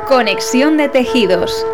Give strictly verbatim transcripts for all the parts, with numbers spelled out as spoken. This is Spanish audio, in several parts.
Conexión de tejidos.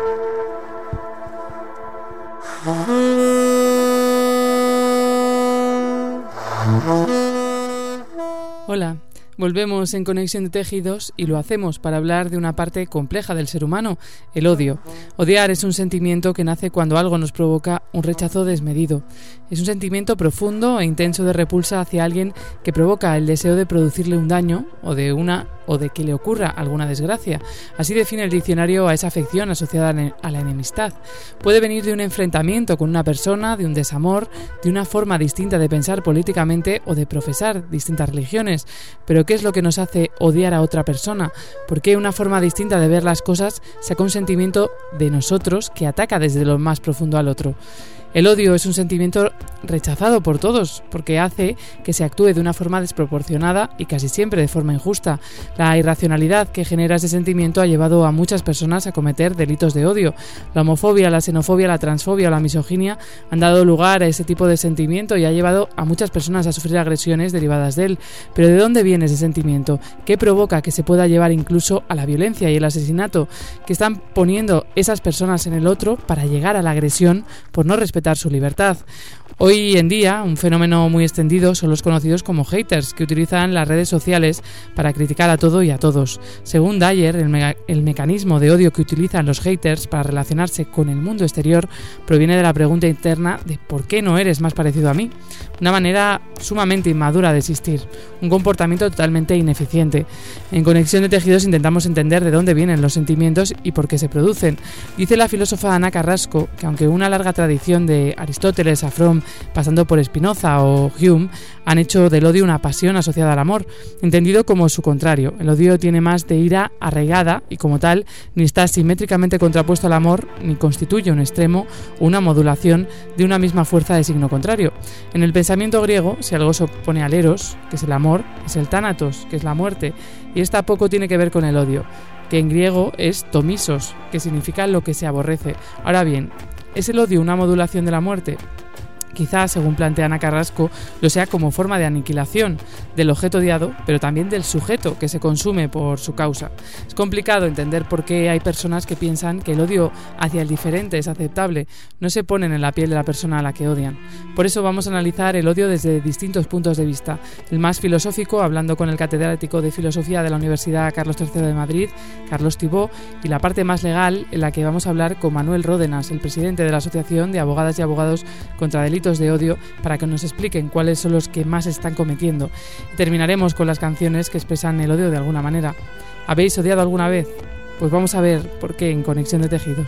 Hola, volvemos en Conexión de Tejidos y lo hacemos para hablar de una parte compleja del ser humano, el odio. Odiar es un sentimiento que nace cuando algo nos provoca un rechazo desmedido. Es un sentimiento profundo e intenso de repulsa hacia alguien que provoca el deseo de producirle un daño o de una o de que le ocurra alguna desgracia. Así define el diccionario a esa afección asociada a la enemistad. Puede venir de un enfrentamiento con una persona, de un desamor, de una forma distinta de pensar políticamente o de profesar distintas religiones. Pero ¿qué es lo que nos hace odiar a otra persona? ¿Por qué una forma distinta de ver las cosas saca un sentimiento de nosotros que ataca desde lo más profundo al otro? El odio es un sentimiento rechazado por todos porque hace que se actúe de una forma desproporcionada y casi siempre de forma injusta. La irracionalidad que genera ese sentimiento ha llevado a muchas personas a cometer delitos de odio. La homofobia, la xenofobia, la transfobia o la misoginia han dado lugar a ese tipo de sentimiento y ha llevado a muchas personas a sufrir agresiones derivadas de él. Pero ¿de dónde viene ese sentimiento? ¿Qué provoca que se pueda llevar incluso a la violencia y el asesinato? ¿Qué están poniendo esas personas en el otro para llegar a la agresión por no respetar su libertad? Hoy en día, un fenómeno muy extendido son los conocidos como haters, que utilizan las redes sociales para criticar a todo y a todos. Según Dyer, el, me- el mecanismo de odio que utilizan los haters para relacionarse con el mundo exterior proviene de la pregunta interna de ¿por qué no eres más parecido a mí? Una manera sumamente inmadura de existir, un comportamiento totalmente ineficiente. En Conexión de Tejidos intentamos entender de dónde vienen los sentimientos y por qué se producen. Dice la filósofa Ana Carrasco que aunque una larga tradición de Aristóteles a Fromm, pasando por Spinoza o Hume, han hecho del odio una pasión asociada al amor, entendido como su contrario. El odio tiene más de ira arraigada y como tal ni está simétricamente contrapuesto al amor ni constituye un extremo o una modulación de una misma fuerza de signo contrario. En el pensamiento griego, si algo se opone al eros, que es el amor, es el tánatos, que es la muerte, y esta poco tiene que ver con el odio, que en griego es tomisos, que significa lo que se aborrece. Ahora bien, ¿es el odio una modulación de la muerte? Quizás, según plantea Ana Carrasco, lo sea como forma de aniquilación del objeto odiado, pero también del sujeto que se consume por su causa. Es complicado entender por qué hay personas que piensan que el odio hacia el diferente es aceptable, no se ponen en la piel de la persona a la que odian. Por eso vamos a analizar el odio desde distintos puntos de vista. El más filosófico, hablando con el catedrático de Filosofía de la Universidad Carlos tercero de Madrid, Carlos Tibó, y la parte más legal, en la que vamos a hablar con Manuel Ródenas, el presidente de la Asociación de Abogadas y Abogados contra Delitos de Odio, para que nos expliquen cuáles son los que más están cometiendo. Y terminaremos con las canciones que expresan el odio de alguna manera. ¿Habéis odiado alguna vez? Pues vamos a ver por qué en Conexión de Tejidos.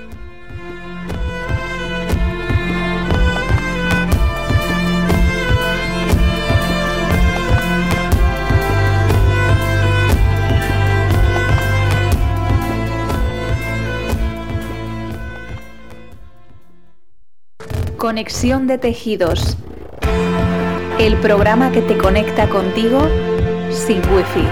Conexión de Tejidos, el programa que te conecta contigo sin wifi.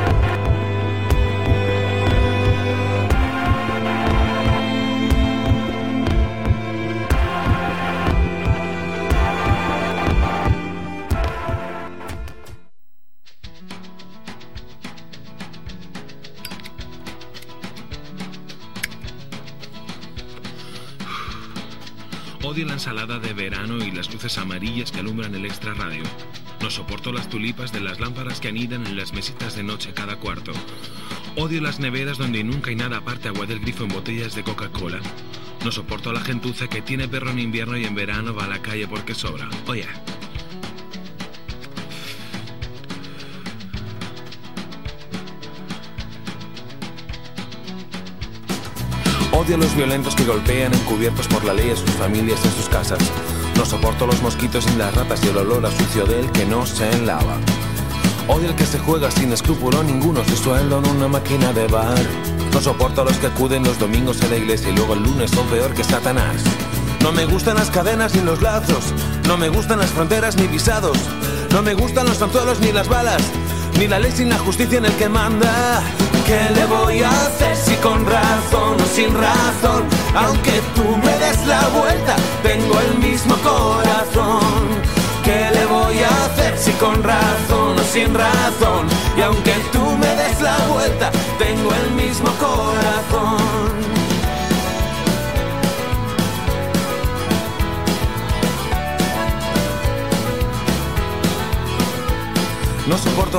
Odio la ensalada de verano y las luces amarillas que alumbran el extra radio. No soporto las tulipas de las lámparas que anidan en las mesitas de noche cada cuarto. Odio las neveras donde nunca hay nada aparte agua del grifo en botellas de Coca-Cola. No soporto a la gentuza que tiene perro en invierno y en verano va a la calle porque sobra. Oye. Odio a los violentos que golpean encubiertos por la ley a sus familias en sus casas. No soporto los mosquitos ni las ratas y el olor a sucio del que no se lava. Odio al que se juega sin escrúpulo ninguno su sueldo en una máquina de bar. No soporto a los que acuden los domingos a la iglesia y luego el lunes son peor que Satanás. No me gustan las cadenas ni los lazos, no me gustan las fronteras ni visados, no me gustan los anzuelos ni las balas, ni la ley sin la justicia en el que manda. ¿Qué le voy a hacer si con razón o sin razón? Aunque tú me des la vuelta, tengo el mismo corazón. ¿Qué le voy a hacer si con razón o sin razón? Y aunque tú me des la vuelta, tengo el mismo corazón.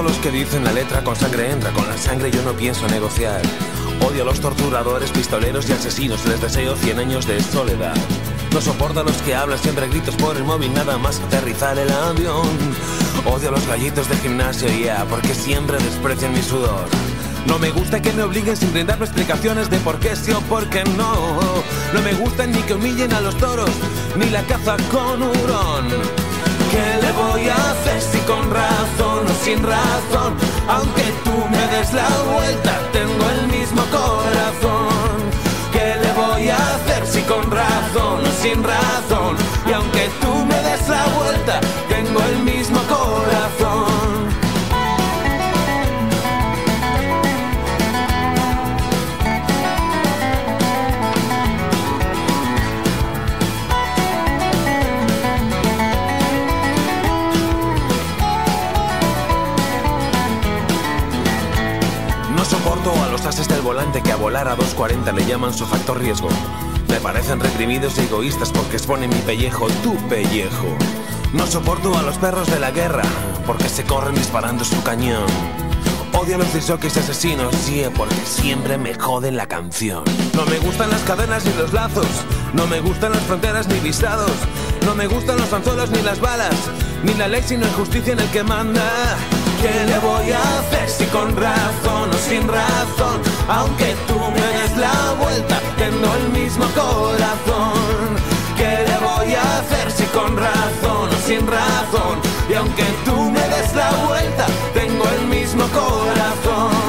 soporto los que dicen la letra con sangre entra, con la sangre yo no pienso negociar. Odio a los torturadores, pistoleros y asesinos, les deseo cien años de soledad. No soporto a los que hablan siempre gritos por el móvil, nada más aterrizar el avión. Odio a los gallitos de gimnasio, ya, yeah, porque siempre desprecian mi sudor. No me gusta que me obliguen sin brindarme explicaciones de por qué sí o por qué no. No me gusta ni que humillen a los toros, ni la caza con hurón. ¿Qué le voy a hacer si con razón o sin razón? Aunque tú me des la vuelta, tengo el mismo corazón. ¿Qué le voy a hacer si con razón o sin razón? Y aunque tú me des la vuelta, tengo el mismo corazón. Soporto a los ases del volante que a volar a dos cuarenta le llaman su factor riesgo. Me parecen reprimidos y egoístas porque exponen mi pellejo, tu pellejo. No soporto a los perros de la guerra porque se corren disparando su cañón. Odio a los disjockeys asesinos, sí, porque siempre me joden la canción. No me gustan las cadenas ni los lazos, no me gustan las fronteras ni visados, no me gustan los anzuelos ni las balas, ni la ley sino injusticia en el que manda. ¿Qué le voy a hacer si con razón o sin razón? Aunque tú me des la vuelta, tengo el mismo corazón. ¿Qué le voy a hacer si con razón o sin razón? Y aunque tú me des la vuelta, tengo el mismo corazón.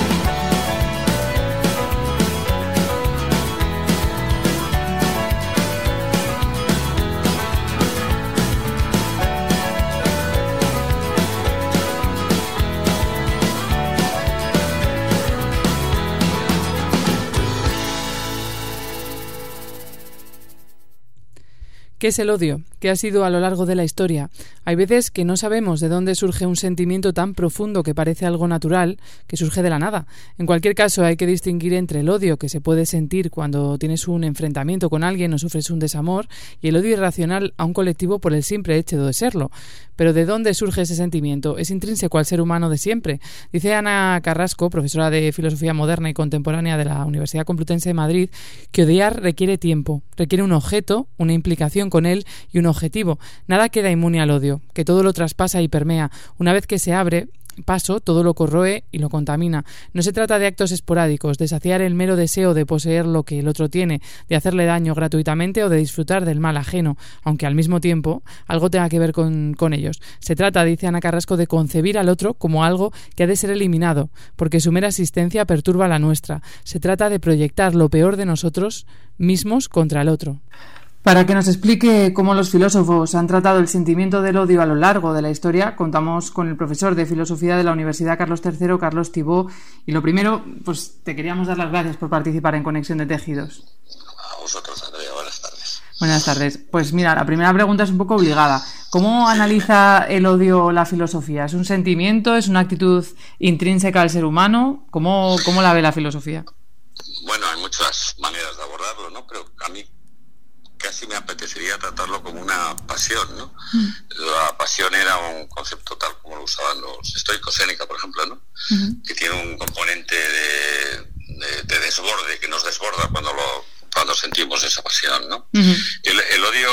¿Qué es el odio? ¿Qué ha sido a lo largo de la historia? Hay veces que no sabemos de dónde surge un sentimiento tan profundo que parece algo natural, que surge de la nada. En cualquier caso, hay que distinguir entre el odio que se puede sentir cuando tienes un enfrentamiento con alguien o sufres un desamor y el odio irracional a un colectivo por el simple hecho de serlo. Pero ¿de dónde surge ese sentimiento? Es intrínseco al ser humano de siempre. Dice Ana Carrasco, profesora de Filosofía Moderna y Contemporánea de la Universidad Complutense de Madrid, que odiar requiere tiempo, requiere un objeto, una implicación con él y un objetivo. Nada queda inmune al odio, que todo lo traspasa y permea. Una vez que se abre paso, todo lo corroe y lo contamina. No se trata de actos esporádicos, de saciar el mero deseo de poseer lo que el otro tiene, de hacerle daño gratuitamente o de disfrutar del mal ajeno, aunque al mismo tiempo algo tenga que ver con, con ellos. Se trata, dice Ana Carrasco, de concebir al otro como algo que ha de ser eliminado, porque su mera existencia perturba la nuestra. Se trata de proyectar lo peor de nosotros mismos contra el otro. Para que nos explique cómo los filósofos han tratado el sentimiento del odio a lo largo de la historia, contamos con el profesor de Filosofía de la Universidad Carlos tercero, Carlos Thibó. Y lo primero, pues te queríamos dar las gracias por participar en Conexión de Tejidos. A vosotros, Andrea. Buenas tardes. Buenas tardes. Pues mira, la primera pregunta es un poco obligada. ¿Cómo analiza el odio la filosofía? ¿Es un sentimiento? ¿Es una actitud intrínseca al ser humano? ¿Cómo, cómo la ve la filosofía? Bueno, hay muchas maneras de abordarlo, ¿no? Pero a mí casi me apetecería tratarlo como una pasión, ¿no? Mm. La pasión era un concepto tal como lo usaban los estoicos, Séneca, por ejemplo, ¿no? Mm-hmm. Que tiene un componente de, de, de desborde, que nos desborda cuando lo cuando sentimos esa pasión, ¿no? Mm-hmm. El, el odio,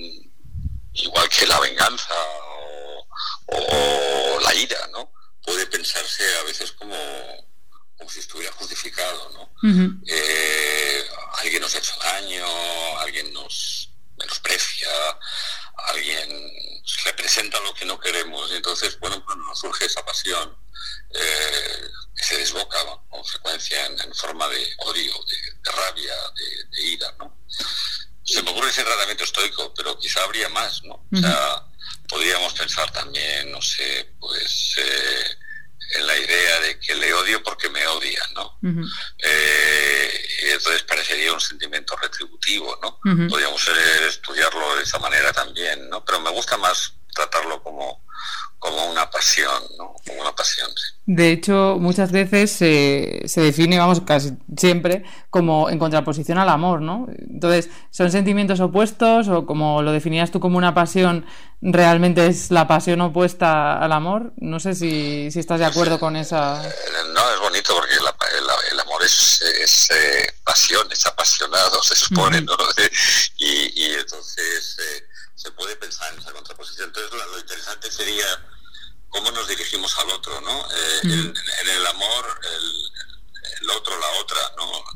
igual que la venganza o, o, o la ira, ¿no? Puede pensarse a veces como, como si estuviera justificado, ¿no? Mm-hmm. Eh, alguien nos ha hecho daño, alguien nos menosprecia, alguien representa lo que no queremos, y entonces, bueno, cuando surge esa pasión eh, que se desboca, ¿no?, con frecuencia en, en forma de odio, de, de rabia, de, de ira, ¿no? Se me ocurre ese tratamiento estoico, pero quizá habría más, ¿no? Uh-huh. O sea, podríamos pensar también, no sé, pues eh, en la idea de que le odio porque me odia, ¿no? Uh-huh. Eh, y entonces parecería un sentimiento retributivo, ¿no? Uh-huh. Podríamos eh, estudiarlo de esa manera también, ¿no? Pero me gusta más tratarlo como, como una pasión, ¿no? Como una pasión, sí. De hecho, muchas veces se, se define, vamos, casi siempre, como en contraposición al amor, ¿no? Entonces, ¿son sentimientos opuestos o como lo definías tú como una pasión, realmente es la pasión opuesta al amor? No sé si, si estás de acuerdo con esa... No, es bonito porque la, el, el amor es, es eh, pasión, es apasionado, se supone, uh-huh. ¿no? Y, y entonces eh, se puede pensar en esa contraposición. Entonces, lo, lo interesante sería cómo nos dirigimos al otro, ¿no? Eh, mm. en, en el amor, el, el otro, la otra, ¿no?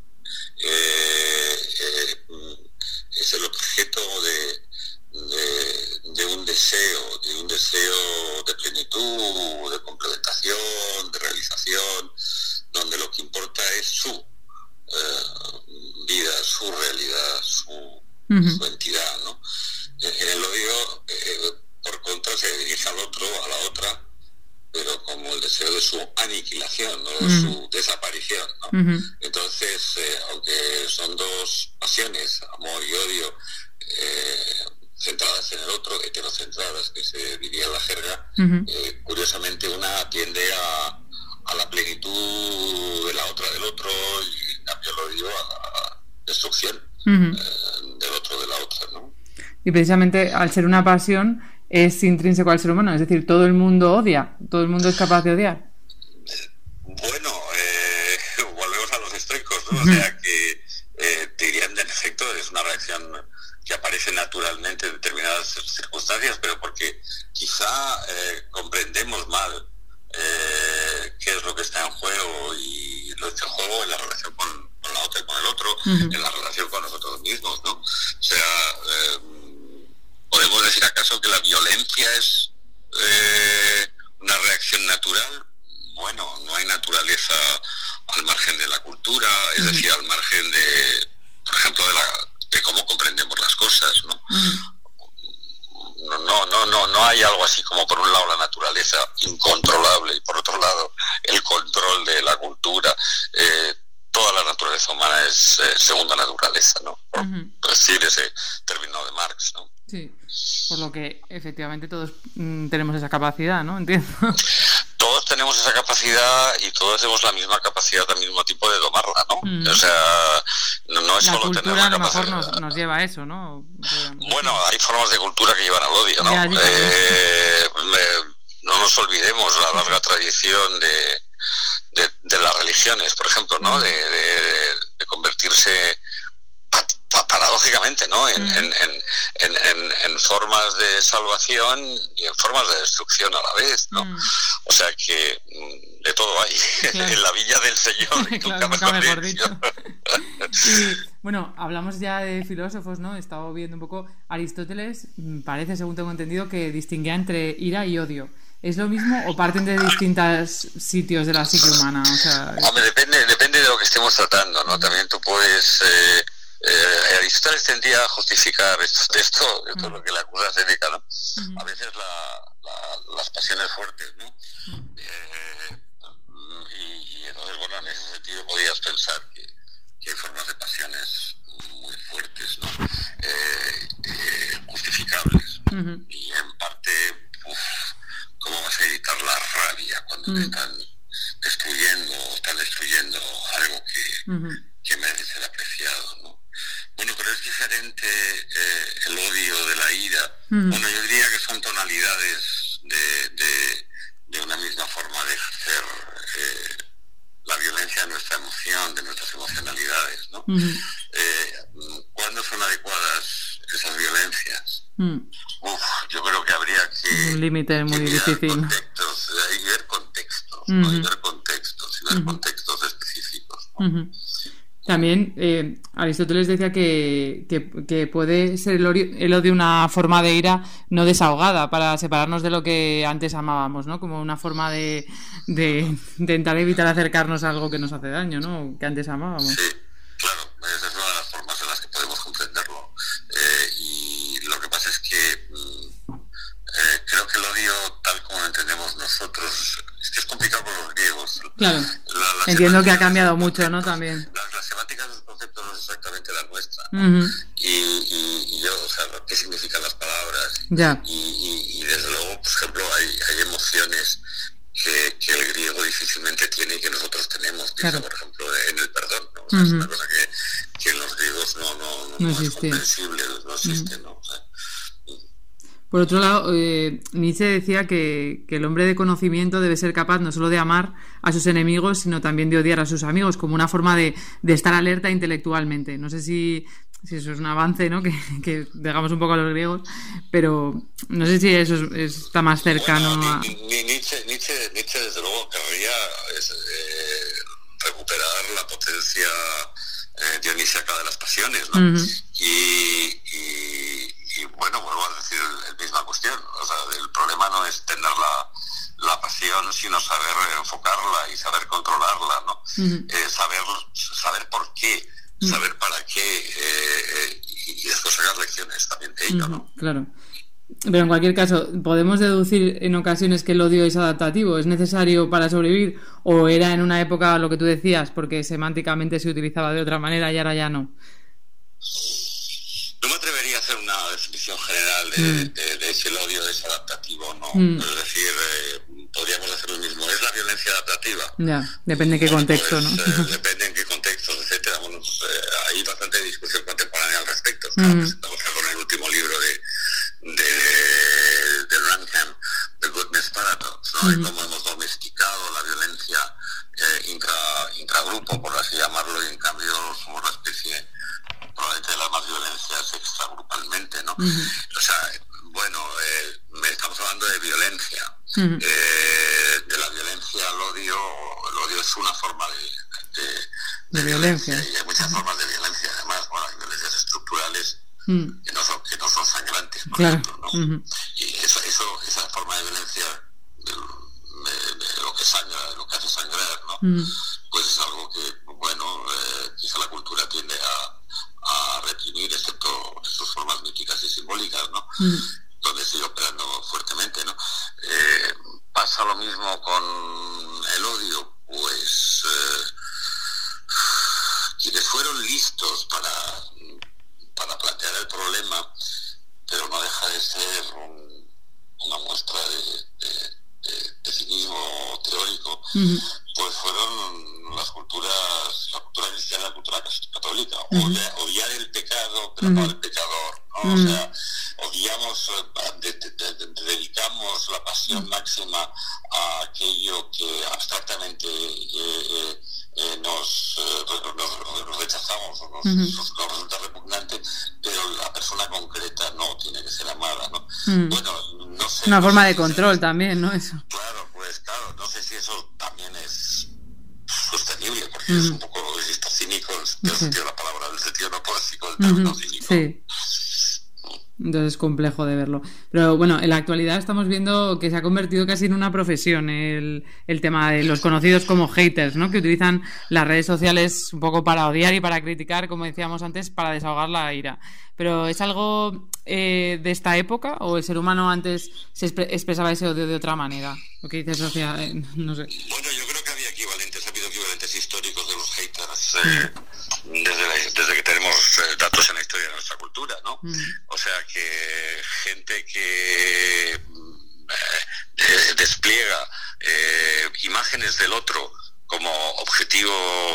Eh, eh, es el objeto de, de, de un deseo, de un deseo de plenitud, de complementación, de realización, donde lo que importa es su eh, vida, su realidad, su, mm-hmm. su entidad, ¿no? En el odio, eh, por contra, se dirige al otro, a la otra, pero como el deseo de su aniquilación, no de uh-huh. su desaparición, ¿no? Uh-huh. Entonces, eh, aunque son dos pasiones, amor y odio, eh, centradas en el otro, heterocentradas, que se diría en la jerga, uh-huh. eh, curiosamente una tiende a, a la plenitud de la otra del otro, y en cambio el odio a la destrucción uh-huh. eh, del otro de la otra, ¿no? Y precisamente al ser una pasión es intrínseco al ser humano, es decir, todo el mundo odia, todo el mundo es capaz de odiar. Bueno, eh, volvemos a los estoicos, ¿no? Uh-huh. O sea que eh, dirían, en efecto, es una reacción que aparece naturalmente en determinadas circunstancias, pero porque quizá eh, comprendemos mal eh, qué es lo que está en juego, y lo que está en juego en la relación con, con la otra y con el otro, uh-huh. en la relación con nosotros mismos, ¿no? O sea, eh, ¿podemos decir acaso que la violencia es eh, una reacción natural? Bueno, no hay naturaleza al margen de la cultura, es uh-huh. decir, al margen de, por ejemplo, de, la, de cómo comprendemos las cosas, ¿no? Uh-huh. No, no, no, no, no hay algo así como, por un lado, la naturaleza incontrolable y por otro lado el control de la cultura. Eh, toda la naturaleza humana es eh, segunda naturaleza, ¿no? Por uh-huh. decir ese término de Marx, ¿no? Sí, por lo que efectivamente todos mm, tenemos esa capacidad, ¿no? Entiendo. Todos tenemos esa capacidad y todos tenemos la misma capacidad al mismo tiempo de domarla, ¿no? Mm. O sea, no, no es la solo cultura tener la a lo capacidad. mejor nos, nos lleva a eso, ¿no? Bueno, hay formas de cultura que llevan al odio, ¿no? Ya, eh, me, no nos olvidemos la larga tradición de, de, de las religiones, por ejemplo, ¿no? Mm. De, de, de convertirse paradójicamente, ¿no? En, mm. en, en, en, en, en formas de salvación y en formas de destrucción a la vez, ¿no? Mm. O sea que de todo hay, claro. En la villa del Señor, y claro, nunca mejor dicho. Y, bueno, hablamos ya de filósofos, ¿no? He estado viendo un poco. Aristóteles parece, según tengo entendido, que distinguía entre ira y odio. ¿Es lo mismo o parten de distintos sitios de la psique humana? O sea, hombre, depende, depende de lo que estemos tratando, ¿no? Mm. También tú puedes... Eh, Eh, Aristóteles tendía a justificar esto, esto, esto es lo que le acusa a Séneca, ¿no? Uh-huh. A veces la, la, las pasiones fuertes, ¿no? Uh-huh. Eh, y, y entonces, bueno, en ese sentido podías pensar que, que hay formas de pasiones muy fuertes, ¿no? Eh, eh, justificables. Uh-huh. Y en parte, uf, ¿cómo vas a evitar la rabia cuando uh-huh. te están destruyendo, están destruyendo algo que, uh-huh. que merece ser apreciado, ¿no? Bueno, pero es diferente eh, el odio de la ira. Mm. Bueno, yo diría que son tonalidades de, de, de una misma forma de ejercer eh, la violencia de nuestra emoción, de nuestras emocionalidades, ¿no? Mm. Eh, ¿Cuándo son adecuadas esas violencias? Mm. Uf, yo creo que habría que... Un límite muy difícil. Contextos, y ver contextos, mm-hmm. ¿no? Y ver contextos, y ver mm-hmm. contextos específicos, ¿no? Mm-hmm. También eh, Aristóteles decía que, que, que puede ser el odio, el odio una forma de ira no desahogada para separarnos de lo que antes amábamos, ¿no? Como una forma de, de intentar evitar acercarnos a algo que nos hace daño, ¿no? Que antes amábamos. Sí, claro, esa es una de las formas en las que podemos comprenderlo. Eh, y lo que pasa es que eh, creo que el odio, tal como lo entendemos nosotros, es que es complicado con los griegos. Claro, la, la entiendo que ha cambiado mucho, ¿no? También. La, la semántica del concepto no es exactamente la nuestra, ¿no? Uh-huh. y, y, y yo, o sea, qué significan las palabras, ya. y, y, y de desde luego, por ejemplo, hay, hay emociones que, que el griego difícilmente tiene y que nosotros tenemos. Piensa, claro. por ejemplo, en el perdón, ¿no? O sea, uh-huh. es una cosa que, que en los griegos no, no, no, no, no es comprensible, no existe, uh-huh. ¿no? O sea, por otro lado, eh, Nietzsche decía que, que el hombre de conocimiento debe ser capaz no solo de amar a sus enemigos, sino también de odiar a sus amigos, como una forma de, de estar alerta intelectualmente. No sé si, si eso es un avance, ¿no? Que, que dejamos un poco a los griegos, pero no sé si eso es, está más cercano bueno, a... Nietzsche, Nietzsche, Nietzsche, desde luego, querría es, eh, recuperar la potencia eh, dionisíaca de las pasiones, ¿no? Uh-huh. y, y Y bueno, vuelvo a decir la misma cuestión. O sea, el problema no es tener la, la pasión, sino saber enfocarla y saber controlarla, ¿no? Uh-huh. Eh, saber saber por qué, uh-huh. saber para qué, eh, y después sacar lecciones también de ello, uh-huh. ¿no? Claro. Pero en cualquier caso, ¿podemos deducir en ocasiones que el odio es adaptativo? ¿Es necesario para sobrevivir? ¿O era en una época lo que tú decías, porque semánticamente se utilizaba de otra manera y ahora ya no? No me atrevería a hacer una definición general de, mm. de, de si el odio es adaptativo o no. Mm. Es decir, eh, podríamos hacer lo mismo. ¿Es la violencia adaptativa? Ya, depende en qué bueno, contexto, pues, ¿no? Eh, depende en qué contextos, etcétera. Bueno, pues, eh, hay bastante discusión contemporánea al respecto. Claro, mm. presentamos con el último libro de, de, de Rankham, The Goodness Paradox, ¿no? Mm. Y cómo hemos domesticado la violencia eh, intra, intragrupo, por así llamarlo, y en cambio somos la especie probablemente de las más violencias extragrupalmente, ¿no? Uh-huh. O sea, bueno, eh, estamos hablando de violencia. Uh-huh. Eh, de la violencia al odio, el odio es una forma de, de, de, de violencia. violencia. Y hay muchas uh-huh. formas de violencia, además, bueno, hay violencias estructurales uh-huh. que, no son, que no son sangrantes, por claro. ejemplo, ¿no? Uh-huh. Y eso, eso, esa forma de violencia, de, de, de lo que sangra, de lo que hace sangrar, ¿no? Uh-huh. Pues es algo que, bueno, eh, quizá la cultura tiende a a reprimir, excepto sus formas míticas y simbólicas, ¿no? Mm. Donde sigue operando fuertemente, ¿no? Eh, pasa lo mismo con el odio, pues eh, quienes fueron listos para, para plantear el problema, pero no deja de ser un, una muestra de, de, de, de cinismo teórico, mm. pues fueron las culturas, la cultura cristiana y la cultura católica. Uh-huh. Odiar, odiar el pecado, pero uh-huh. no el pecador, ¿no? Uh-huh. O sea, odiamos, de, de, de, de, dedicamos la pasión uh-huh. máxima a aquello que abstractamente eh, eh, nos, eh, nos, nos rechazamos, nos, uh-huh. nos, nos resulta repugnante, pero la persona concreta no tiene que ser amada, ¿no? Uh-huh. Bueno, no sé. Una no forma sé de si control es, también, ¿no? Eso. Claro, pues claro, no sé si eso también es sostenible, porque uh-huh. es un poco insisto, cínico en el sí. sentido de la palabra, en el sentido no poético del término uh-huh. cínico. Sí. Entonces es complejo de verlo. Pero bueno, en la actualidad estamos viendo que se ha convertido casi en una profesión el, el tema de los conocidos como haters, ¿no? Que utilizan las redes sociales un poco para odiar y para criticar, como decíamos antes, para desahogar la ira. Pero ¿es algo eh, de esta época o el ser humano antes se expre- expresaba ese odio de otra manera? ¿Lo que dice Sofía? Eh, no sé. Bueno, yo creo que había equivalentes, ha habido equivalentes históricos de los haters eh, desde, la, desde que tenemos eh, datos en la historia de nuestra cultura, ¿no? Mm. O sea que gente que eh, despliega eh, imágenes del otro como objetivo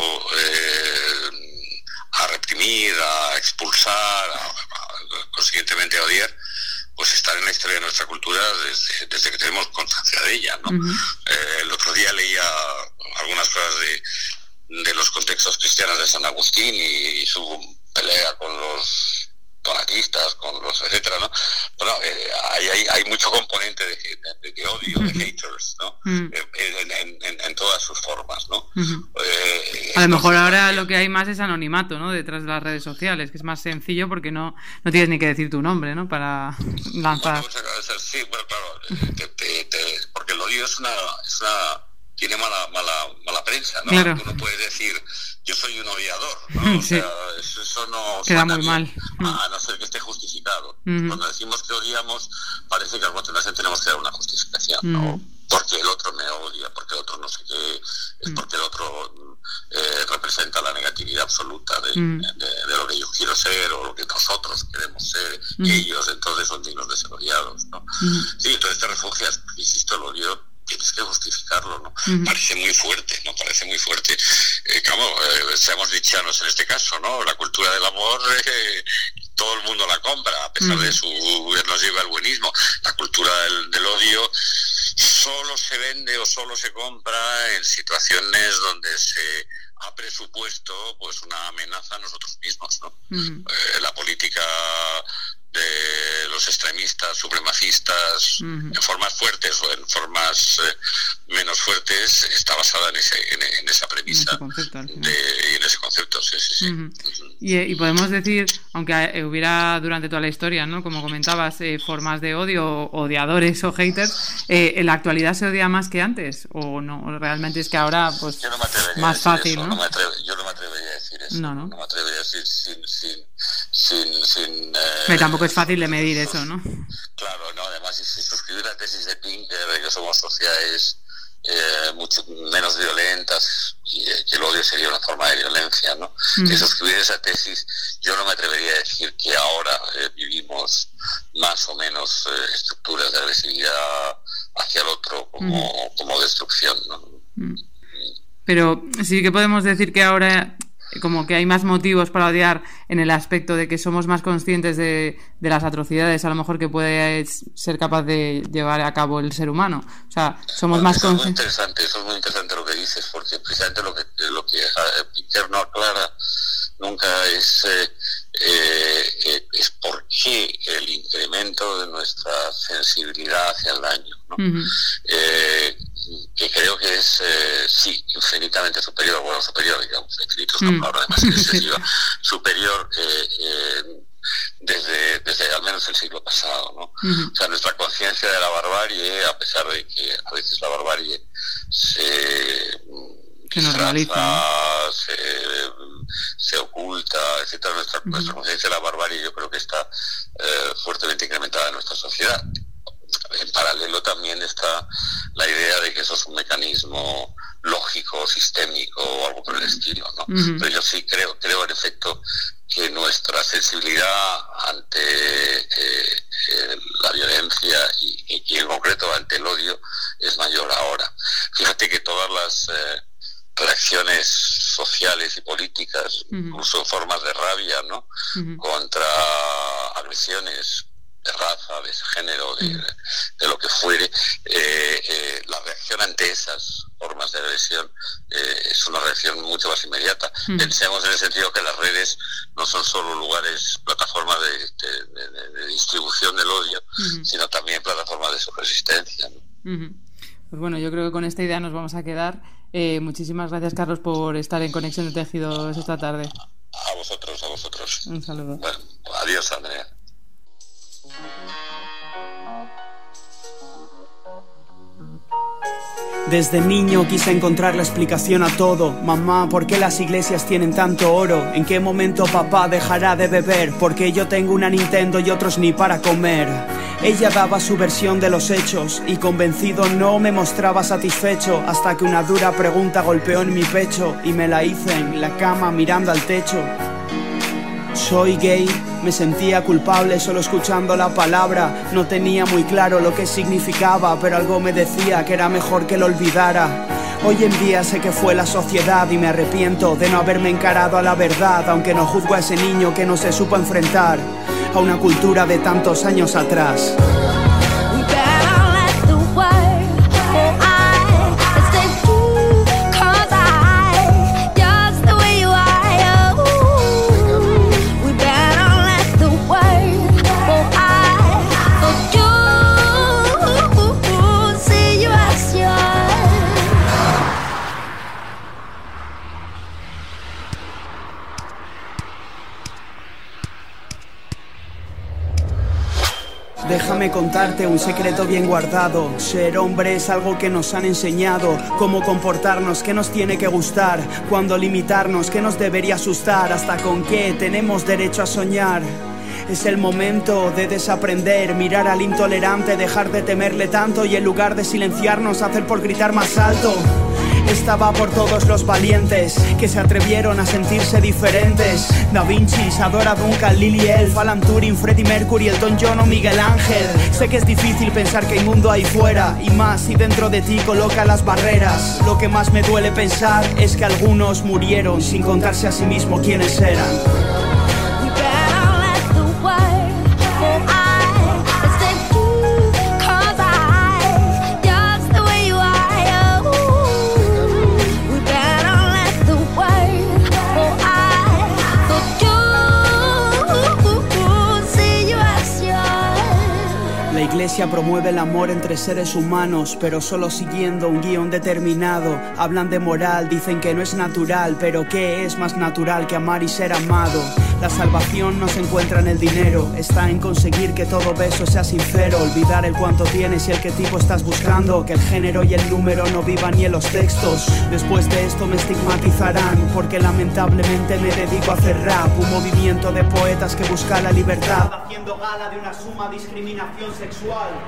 eh, a reprimir, a expulsar, a, a, consiguientemente a odiar, pues estar en la historia de nuestra cultura desde, desde que tenemos constancia de ella, ¿no? Uh-huh. Eh, el otro día leía algunas cosas de, de los contextos cristianos de San Agustín y, y su pelea con los donatistas, con los etcétera, ¿no? Bueno, eh, hay, hay, hay mucho componente de, de, de odio, uh-huh. de haters, ¿no? Uh-huh. En, en, en, en todas sus formas, ¿no? Uh-huh. Eh, a lo mejor ahora lo que hay más es anonimato, ¿no? Detrás de las redes sociales, que es más sencillo porque no, no tienes ni que decir tu nombre, ¿no? Para lanzar. Bueno, pues, sí, bueno, claro, te, te, te, porque el odio es una, es una tiene mala, mala, mala prensa, ¿no? Claro. Tú no puedes decir yo soy un odiador, ¿no? O sí. sea, eso, eso no queda muy bien, mal. A no ser que esté justificado. Mm. Cuando decimos que odiamos, parece que a continuación tenemos que dar una justificación, mm. ¿no? Porque el otro me odia, porque el otro no sé qué, es mm. porque el otro eh, representa la negatividad absoluta de, mm. de, de lo que yo quiero ser o lo que nosotros queremos ser, mm. y ellos entonces son dignos de ser odiados, ¿no? Mm. Sí, entonces te refugias, insisto, el odio tienes que justificarlo, ¿no? Mm. Parece muy fuerte, ¿no? Parece muy fuerte. Eh, claro, eh, seamos nietzscheanos en este caso, ¿no? La cultura del amor, eh, todo el mundo la compra, a pesar mm. de su... nos lleva al buenismo. La cultura del, del odio solo se vende o solo se compra en situaciones donde se ha presupuesto pues una amenaza a nosotros mismos, ¿no? Mm. Eh, la política de los extremistas, supremacistas, mm. en formas fuertes o en formas eh, menos fuertes, está basada en ese en, en esa premisa, en concepto, de, y en ese concepto, sí, sí, sí. Mm. Mm. Y, y podemos decir, aunque hubiera durante toda la historia, ¿no? Como comentabas, eh, formas de odio, odiadores o haters, eh, ¿en la actualidad se odia más que antes? ¿O no? Realmente es que ahora, pues, yo no me más fácil, eso, ¿no? no me atreve, yo no me atrevería a decir eso. No, no. No me atrevería a decir sin... sin, sin, sin eh, Pero tampoco es fácil de medir eso, ¿no? Claro, no, además, si, si suscribir la tesis de Pinker de que somos sociedades eh, mucho menos violentas y eh, que el odio sería una forma de violencia, ¿no? Mm. Si suscribir esa tesis, yo no me atrevería a decir que ahora eh, vivimos más o menos eh, estructuras de agresividad hacia el otro como, mm. como destrucción, ¿no? Mm. Pero sí que podemos decir que ahora como que hay más motivos para odiar en el aspecto de que somos más conscientes de, de las atrocidades a lo mejor que puede ser capaz de llevar a cabo el ser humano. O sea, somos bueno, más eso conscientes. Es muy interesante, eso es muy interesante lo que dices, porque precisamente lo que lo que Pinker no aclara nunca es eh, eh, es por qué el incremento de nuestra sensibilidad hacia el daño, ¿no? Uh-huh. eh, que creo que es, eh, sí, infinitamente superior, bueno, superior, digamos, infinito es una palabra además excesiva, superior eh, eh, desde, desde al menos el siglo pasado, ¿no? Uh-huh. O sea, nuestra conciencia de la barbarie, a pesar de que a veces la barbarie se disfraza, se, se oculta, etcétera, nuestra, uh-huh. nuestra conciencia de la barbarie yo creo que está eh, fuertemente incrementada en nuestra sociedad. En paralelo también está la idea de que eso es un mecanismo lógico, sistémico o algo por el estilo, ¿no? Uh-huh. Pero yo sí creo, creo en efecto que nuestra sensibilidad ante eh, eh, la violencia y, y, y en concreto ante el odio es mayor ahora. Fíjate que todas las eh, reacciones sociales y políticas, uh-huh. incluso formas de rabia, ¿no? Uh-huh. Contra agresiones de raza, de género, de, mm. de lo que fuere, eh, eh, la reacción ante esas formas de agresión eh, es una reacción mucho más inmediata. Mm. Pensemos en el sentido que las redes no son solo lugares, plataformas de, de, de, de distribución del odio, mm. sino también plataformas de su resistencia, ¿no? Mm-hmm. Pues bueno, yo creo que con esta idea nos vamos a quedar. Eh, muchísimas gracias, Carlos, por estar en Conexión de Tejidos esta tarde. A vosotros, a vosotros. Un saludo. Bueno, adiós, Andrea. Desde niño quise encontrar la explicación a todo. Mamá, ¿por qué las iglesias tienen tanto oro? ¿En qué momento papá dejará de beber? Porque yo tengo una Nintendo y otros ni para comer. Ella daba su versión de los hechos y convencido no me mostraba satisfecho, hasta que una dura pregunta golpeó en mi pecho y me la hice en la cama mirando al techo. Soy gay, me sentía culpable solo escuchando la palabra. No tenía muy claro lo que significaba, pero algo me decía que era mejor que lo olvidara. Hoy en día sé que fue la sociedad y me arrepiento de no haberme encarado a la verdad, aunque no juzgo a ese niño que no se supo enfrentar a una cultura de tantos años atrás. Déjame contarte un secreto bien guardado. Ser hombre es algo que nos han enseñado. Cómo comportarnos, qué nos tiene que gustar. Cuándo limitarnos, qué nos debería asustar. Hasta con qué tenemos derecho a soñar. Es el momento de desaprender, mirar al intolerante, dejar de temerle tanto y en lugar de silenciarnos, hacer por gritar más alto. Esta va por todos los valientes que se atrevieron a sentirse diferentes. Da Vinci, Isadora Duncan, Lily Elf, Alan Turing, Freddie Mercury, Elton John o Miguel Ángel. Sé que es difícil pensar que hay mundo ahí fuera, y más si dentro de ti coloca las barreras. Lo que más me duele pensar es que algunos murieron sin contarse a sí mismo quiénes eran. La iglesia promueve el amor entre seres humanos, pero solo siguiendo un guión determinado. Hablan de moral, dicen que no es natural, pero ¿qué es más natural que amar y ser amado? La salvación no se encuentra en el dinero, está en conseguir que todo beso sea sincero. Olvidar el cuánto tienes y el qué tipo estás buscando, que el género y el número no vivan ni en los textos. Después de esto me estigmatizarán, porque lamentablemente me dedico a hacer rap, un movimiento de poetas que busca la libertad, haciendo gala de una suma discriminación sexual.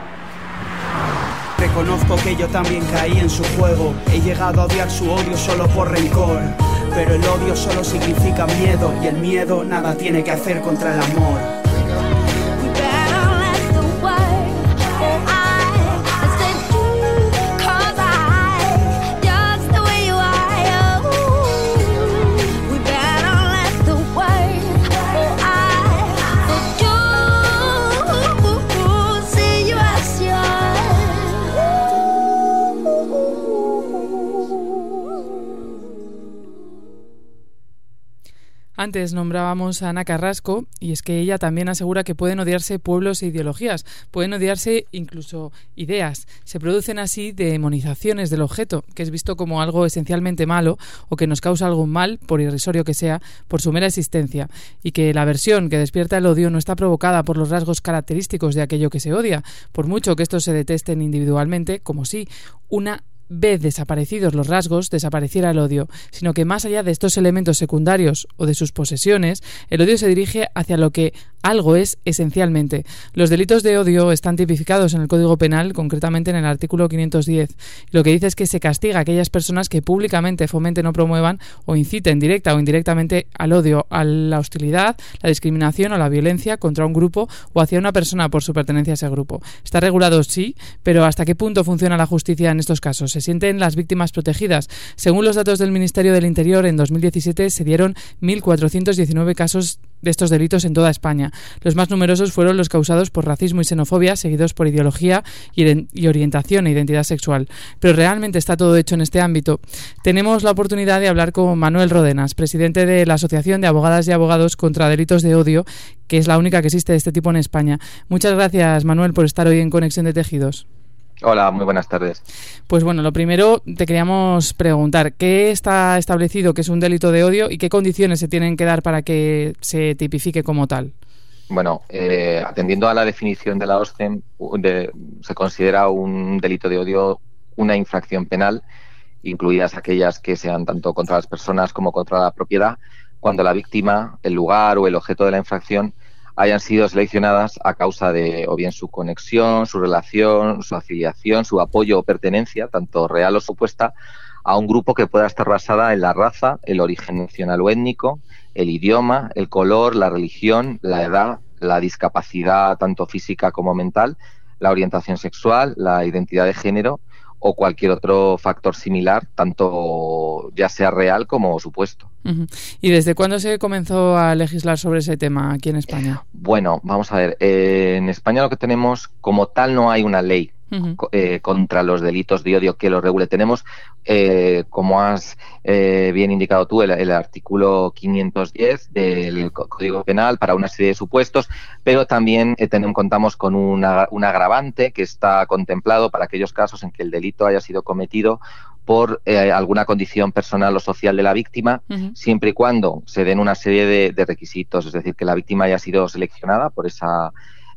Reconozco que yo también caí en su juego, he llegado a odiar su odio solo por rencor, pero el odio solo significa miedo, y el miedo nada tiene que hacer contra el amor. Antes nombrábamos a Ana Carrasco, y es que ella también asegura que pueden odiarse pueblos e ideologías, pueden odiarse incluso ideas. Se producen así demonizaciones del objeto, que es visto como algo esencialmente malo o que nos causa algún mal, por irrisorio que sea, por su mera existencia, y que la aversión que despierta el odio no está provocada por los rasgos característicos de aquello que se odia, por mucho que estos se detesten individualmente, como si una vez desaparecidos los rasgos, desapareciera el odio, sino que más allá de estos elementos secundarios o de sus posesiones, el odio se dirige hacia lo que algo es esencialmente. Los delitos de odio están tipificados en el Código Penal, concretamente en el artículo quinientos diez. Lo que dice es que se castiga a aquellas personas que públicamente fomenten o promuevan o inciten directa o indirectamente al odio, a la hostilidad, la discriminación o la violencia contra un grupo o hacia una persona por su pertenencia a ese grupo. Está regulado, sí, pero ¿hasta qué punto funciona la justicia en estos casos? ¿Se sienten las víctimas protegidas? Según los datos del Ministerio del Interior, en dos mil diecisiete se dieron mil cuatrocientos diecinueve casos de estos delitos en toda España. Los más numerosos fueron los causados por racismo y xenofobia, seguidos por ideología y orientación e identidad sexual. Pero ¿realmente está todo hecho en este ámbito? Tenemos la oportunidad de hablar con Manuel Ródenas, presidente de la Asociación de Abogadas y Abogados contra Delitos de Odio, que es la única que existe de este tipo en España. Muchas gracias, Manuel, por estar hoy en Conexión de Tejidos. Hola, muy buenas tardes. Pues bueno, lo primero te queríamos preguntar, ¿qué está establecido que es un delito de odio y qué condiciones se tienen que dar para que se tipifique como tal? Bueno, eh, atendiendo a la definición de la OSCE, de, se considera un delito de odio una infracción penal, incluidas aquellas que sean tanto contra las personas como contra la propiedad, cuando la víctima, el lugar o el objeto de la infracción hayan sido seleccionadas a causa de o bien su conexión, su relación, su afiliación, su apoyo o pertenencia, tanto real o supuesta, a un grupo que pueda estar basada en la raza, el origen nacional o étnico, el idioma, el color, la religión, la edad, la discapacidad tanto física como mental, la orientación sexual, la identidad de género o cualquier otro factor similar, tanto ya sea real como supuesto. Uh-huh. ¿Y desde cuándo se comenzó a legislar sobre ese tema aquí en España? Bueno, vamos a ver. Eh, en España lo que tenemos, como tal, no hay una ley uh-huh. eh, contra los delitos de odio que lo regule. Tenemos, eh, como has eh, bien indicado tú, el, el artículo quinientos diez del Código Penal para una serie de supuestos, pero también eh, tenemos, contamos con una, un agravante que está contemplado para aquellos casos en que el delito haya sido cometido por eh, alguna condición personal o social de la víctima, uh-huh. siempre y cuando se den una serie de, de requisitos, es decir, que la víctima haya sido seleccionada por esa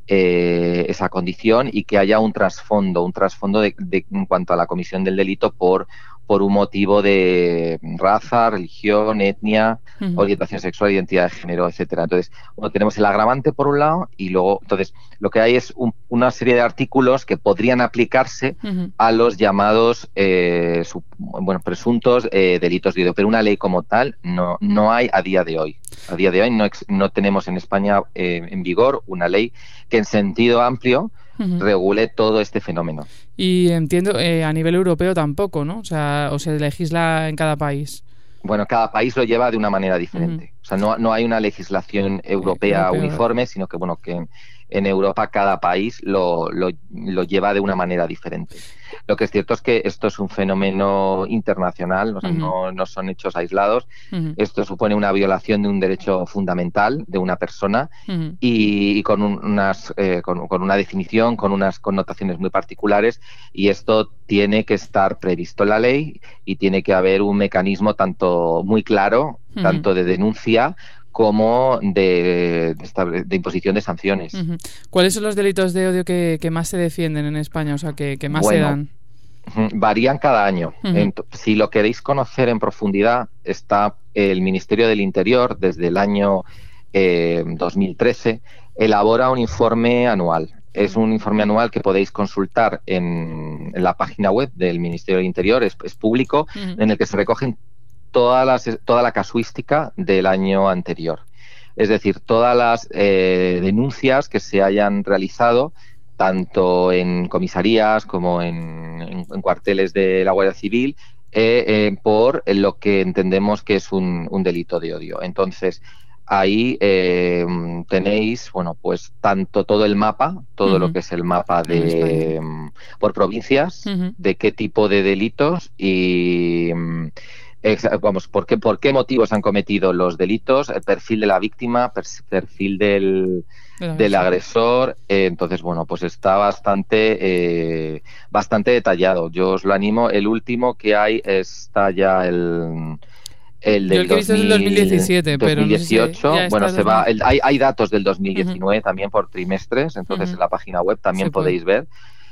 eh, esa condición y que haya un trasfondo, un trasfondo de, de, en cuanto a la comisión del delito por por un motivo de raza, religión, etnia, uh-huh. orientación sexual, identidad de género, etcétera. Entonces, bueno, tenemos el agravante por un lado y luego, entonces, lo que hay es un, una serie de artículos que podrían aplicarse uh-huh. a los llamados, eh, sub, bueno, presuntos eh, delitos de odio, pero una ley como tal no, no hay a día de hoy. A día de hoy no, ex, no tenemos en España eh, en vigor una ley que en sentido amplio uh-huh. regule todo este fenómeno. Y entiendo, eh, a nivel europeo tampoco, ¿no? O sea, o se legisla en cada país. Bueno, cada país lo lleva de una manera diferente. Uh-huh. O sea, no, no hay una legislación europea Europeo. uniforme, sino que, bueno, que en, en Europa cada país lo, lo, lo lleva de una manera diferente. Lo que es cierto es que esto es un fenómeno internacional, o sea, uh-huh. no, no son hechos aislados. Uh-huh. Esto supone una violación de un derecho fundamental de una persona uh-huh. y, y con, un, unas, eh, con, con una definición, con unas connotaciones muy particulares, y esto tiene que estar previsto en la ley y tiene que haber un mecanismo tanto muy claro, uh-huh. tanto de denuncia como de, de, de imposición de sanciones. Uh-huh. ¿Cuáles son los delitos de odio que, que más se defienden en España? O sea, que, que más bueno, se dan. Varían cada año. Uh-huh. Ent- si lo queréis conocer en profundidad, está el Ministerio del Interior, desde el año eh, dos mil trece, elabora un informe anual. Es un informe anual que podéis consultar en, en la página web del Ministerio del Interior, es, es público, uh-huh. en el que se recogen Toda, las, toda la casuística del año anterior. Es decir, todas las eh, denuncias que se hayan realizado, tanto en comisarías como en, en, en cuarteles de la Guardia Civil, eh, eh, por lo que entendemos que es un, un delito de odio. Entonces, ahí eh, tenéis, bueno, pues tanto todo el mapa, todo uh-huh. lo que es el mapa de um, por provincias, uh-huh. de qué tipo de delitos y... Um, Vamos, ¿por qué, por qué motivos han cometido los delitos, el perfil de la víctima, perfil del, del agresor. Eh, entonces, bueno, pues está bastante eh, bastante detallado. Yo os lo animo. El último que hay está ya el... El del Yo el que he visto es el dos mil diecisiete, dos mil dieciocho, pero no sé si bueno, se va. El, hay, hay datos del dos mil diecinueve uh-huh. también por trimestres, entonces uh-huh. en la página web también sí, podéis pues. ver.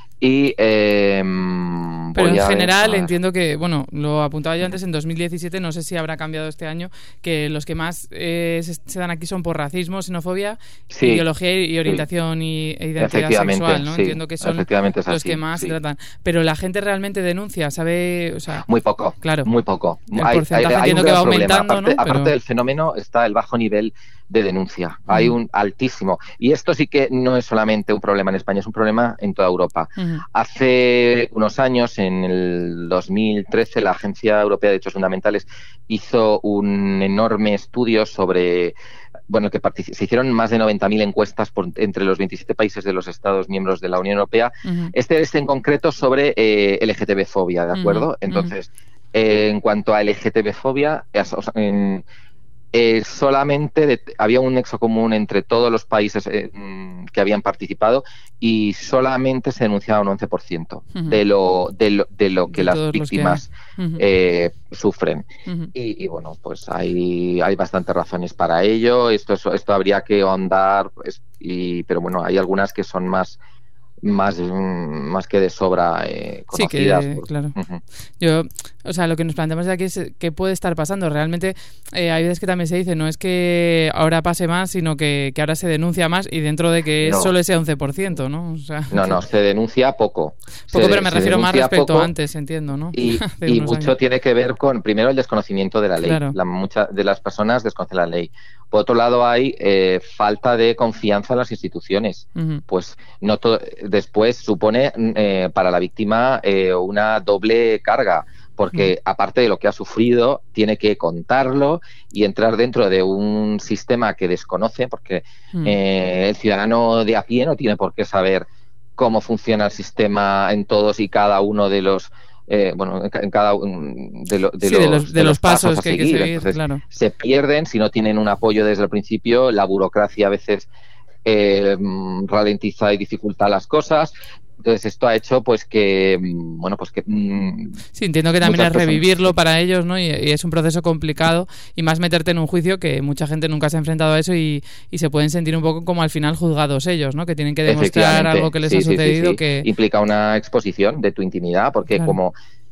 Y eh, pero en general ver, entiendo que, bueno, lo apuntaba yo antes en dos mil diecisiete, no sé si habrá cambiado este año, que los que más eh, se, se dan aquí son por racismo, xenofobia, sí, ideología y orientación sí. y e identidad sexual, ¿no? Sí, los así, que más sí. se tratan. Pero la gente realmente denuncia, ¿sabe? O sea, muy poco, claro, muy poco. El hay, porcentaje hay, hay entiendo un que va problema. aumentando, aparte, ¿no? aparte Pero... del fenómeno está el bajo nivel de denuncia. Uh-huh. Hay un altísimo. Y esto sí que no es solamente un problema en España, es un problema en toda Europa. Uh-huh. Hace unos años, en el dos mil trece, la Agencia Europea de Derechos Fundamentales hizo un enorme estudio sobre... Bueno, que partic- se hicieron más de noventa mil encuestas por, entre los veintisiete países de los Estados miembros de la Unión Europea. Uh-huh. Este es en concreto sobre eh, L G T B-fobia, ¿de acuerdo? Uh-huh. Entonces, eh, en cuanto a L G T B-fobia, o sea, en... Eh, solamente de, había un nexo común entre todos los países eh, que habían participado y solamente se denunciaba un once por ciento uh-huh. de lo de lo, de lo que de las víctimas que uh-huh. eh, sufren. Uh-huh. Y, y bueno, pues hay, hay bastantes razones para ello. Esto, esto habría que ahondar, pues, y, pero bueno, hay algunas que son más... más más que de sobra eh, conocidas. Sí, que, por... claro. Uh-huh. Yo, o sea, lo que nos planteamos de aquí es qué puede estar pasando. Realmente eh, hay veces que también se dice, no es que ahora pase más, sino que, que ahora se denuncia más y dentro de que no. es solo ese once por ciento, ¿no? O sea, no, que... no, se denuncia poco. Poco, se, pero me refiero más respecto poco, a antes, entiendo, ¿no? Y, y mucho años. Tiene que ver con, primero, el desconocimiento de la ley. Claro. La, muchas de las personas desconocen la ley. Por otro lado, hay eh, falta de confianza en las instituciones. Uh-huh. Pues no to- después supone eh, para la víctima eh, una doble carga, porque uh-huh. aparte de lo que ha sufrido, tiene que contarlo y entrar dentro de un sistema que desconoce, porque uh-huh. eh, el ciudadano de a pie no tiene por qué saber cómo funciona el sistema en todos y cada uno de los Eh, bueno, en cada de, lo, de, sí, los, de, los, de, de los pasos, pasos que hay que seguir, Entonces, claro. se pierden si no tienen un apoyo desde el principio. La burocracia a veces eh, ralentiza y dificulta las cosas. Entonces esto ha hecho pues que bueno pues que mmm, sí, entiendo que también es revivirlo personas, para ellos, ¿no? Y, y es un proceso complicado y más meterte en un juicio que mucha gente nunca se ha enfrentado a eso y, y se pueden sentir un poco como al final juzgados ellos, ¿no? Que tienen que demostrar algo que les sí, ha sucedido sí, sí, sí. que implica una exposición de tu intimidad porque claro. como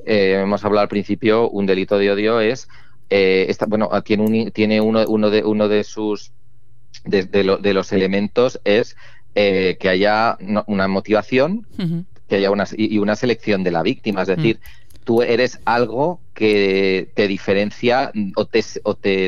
eh, hemos hablado al principio, un delito de odio es, eh, esta, bueno, tiene, un, tiene uno, uno, de, uno de sus, de, de, lo, de los elementos es eh, que haya una motivación, uh-huh. que haya una, y una selección de la víctima, es decir, uh-huh. tú eres algo que te diferencia o te, o te,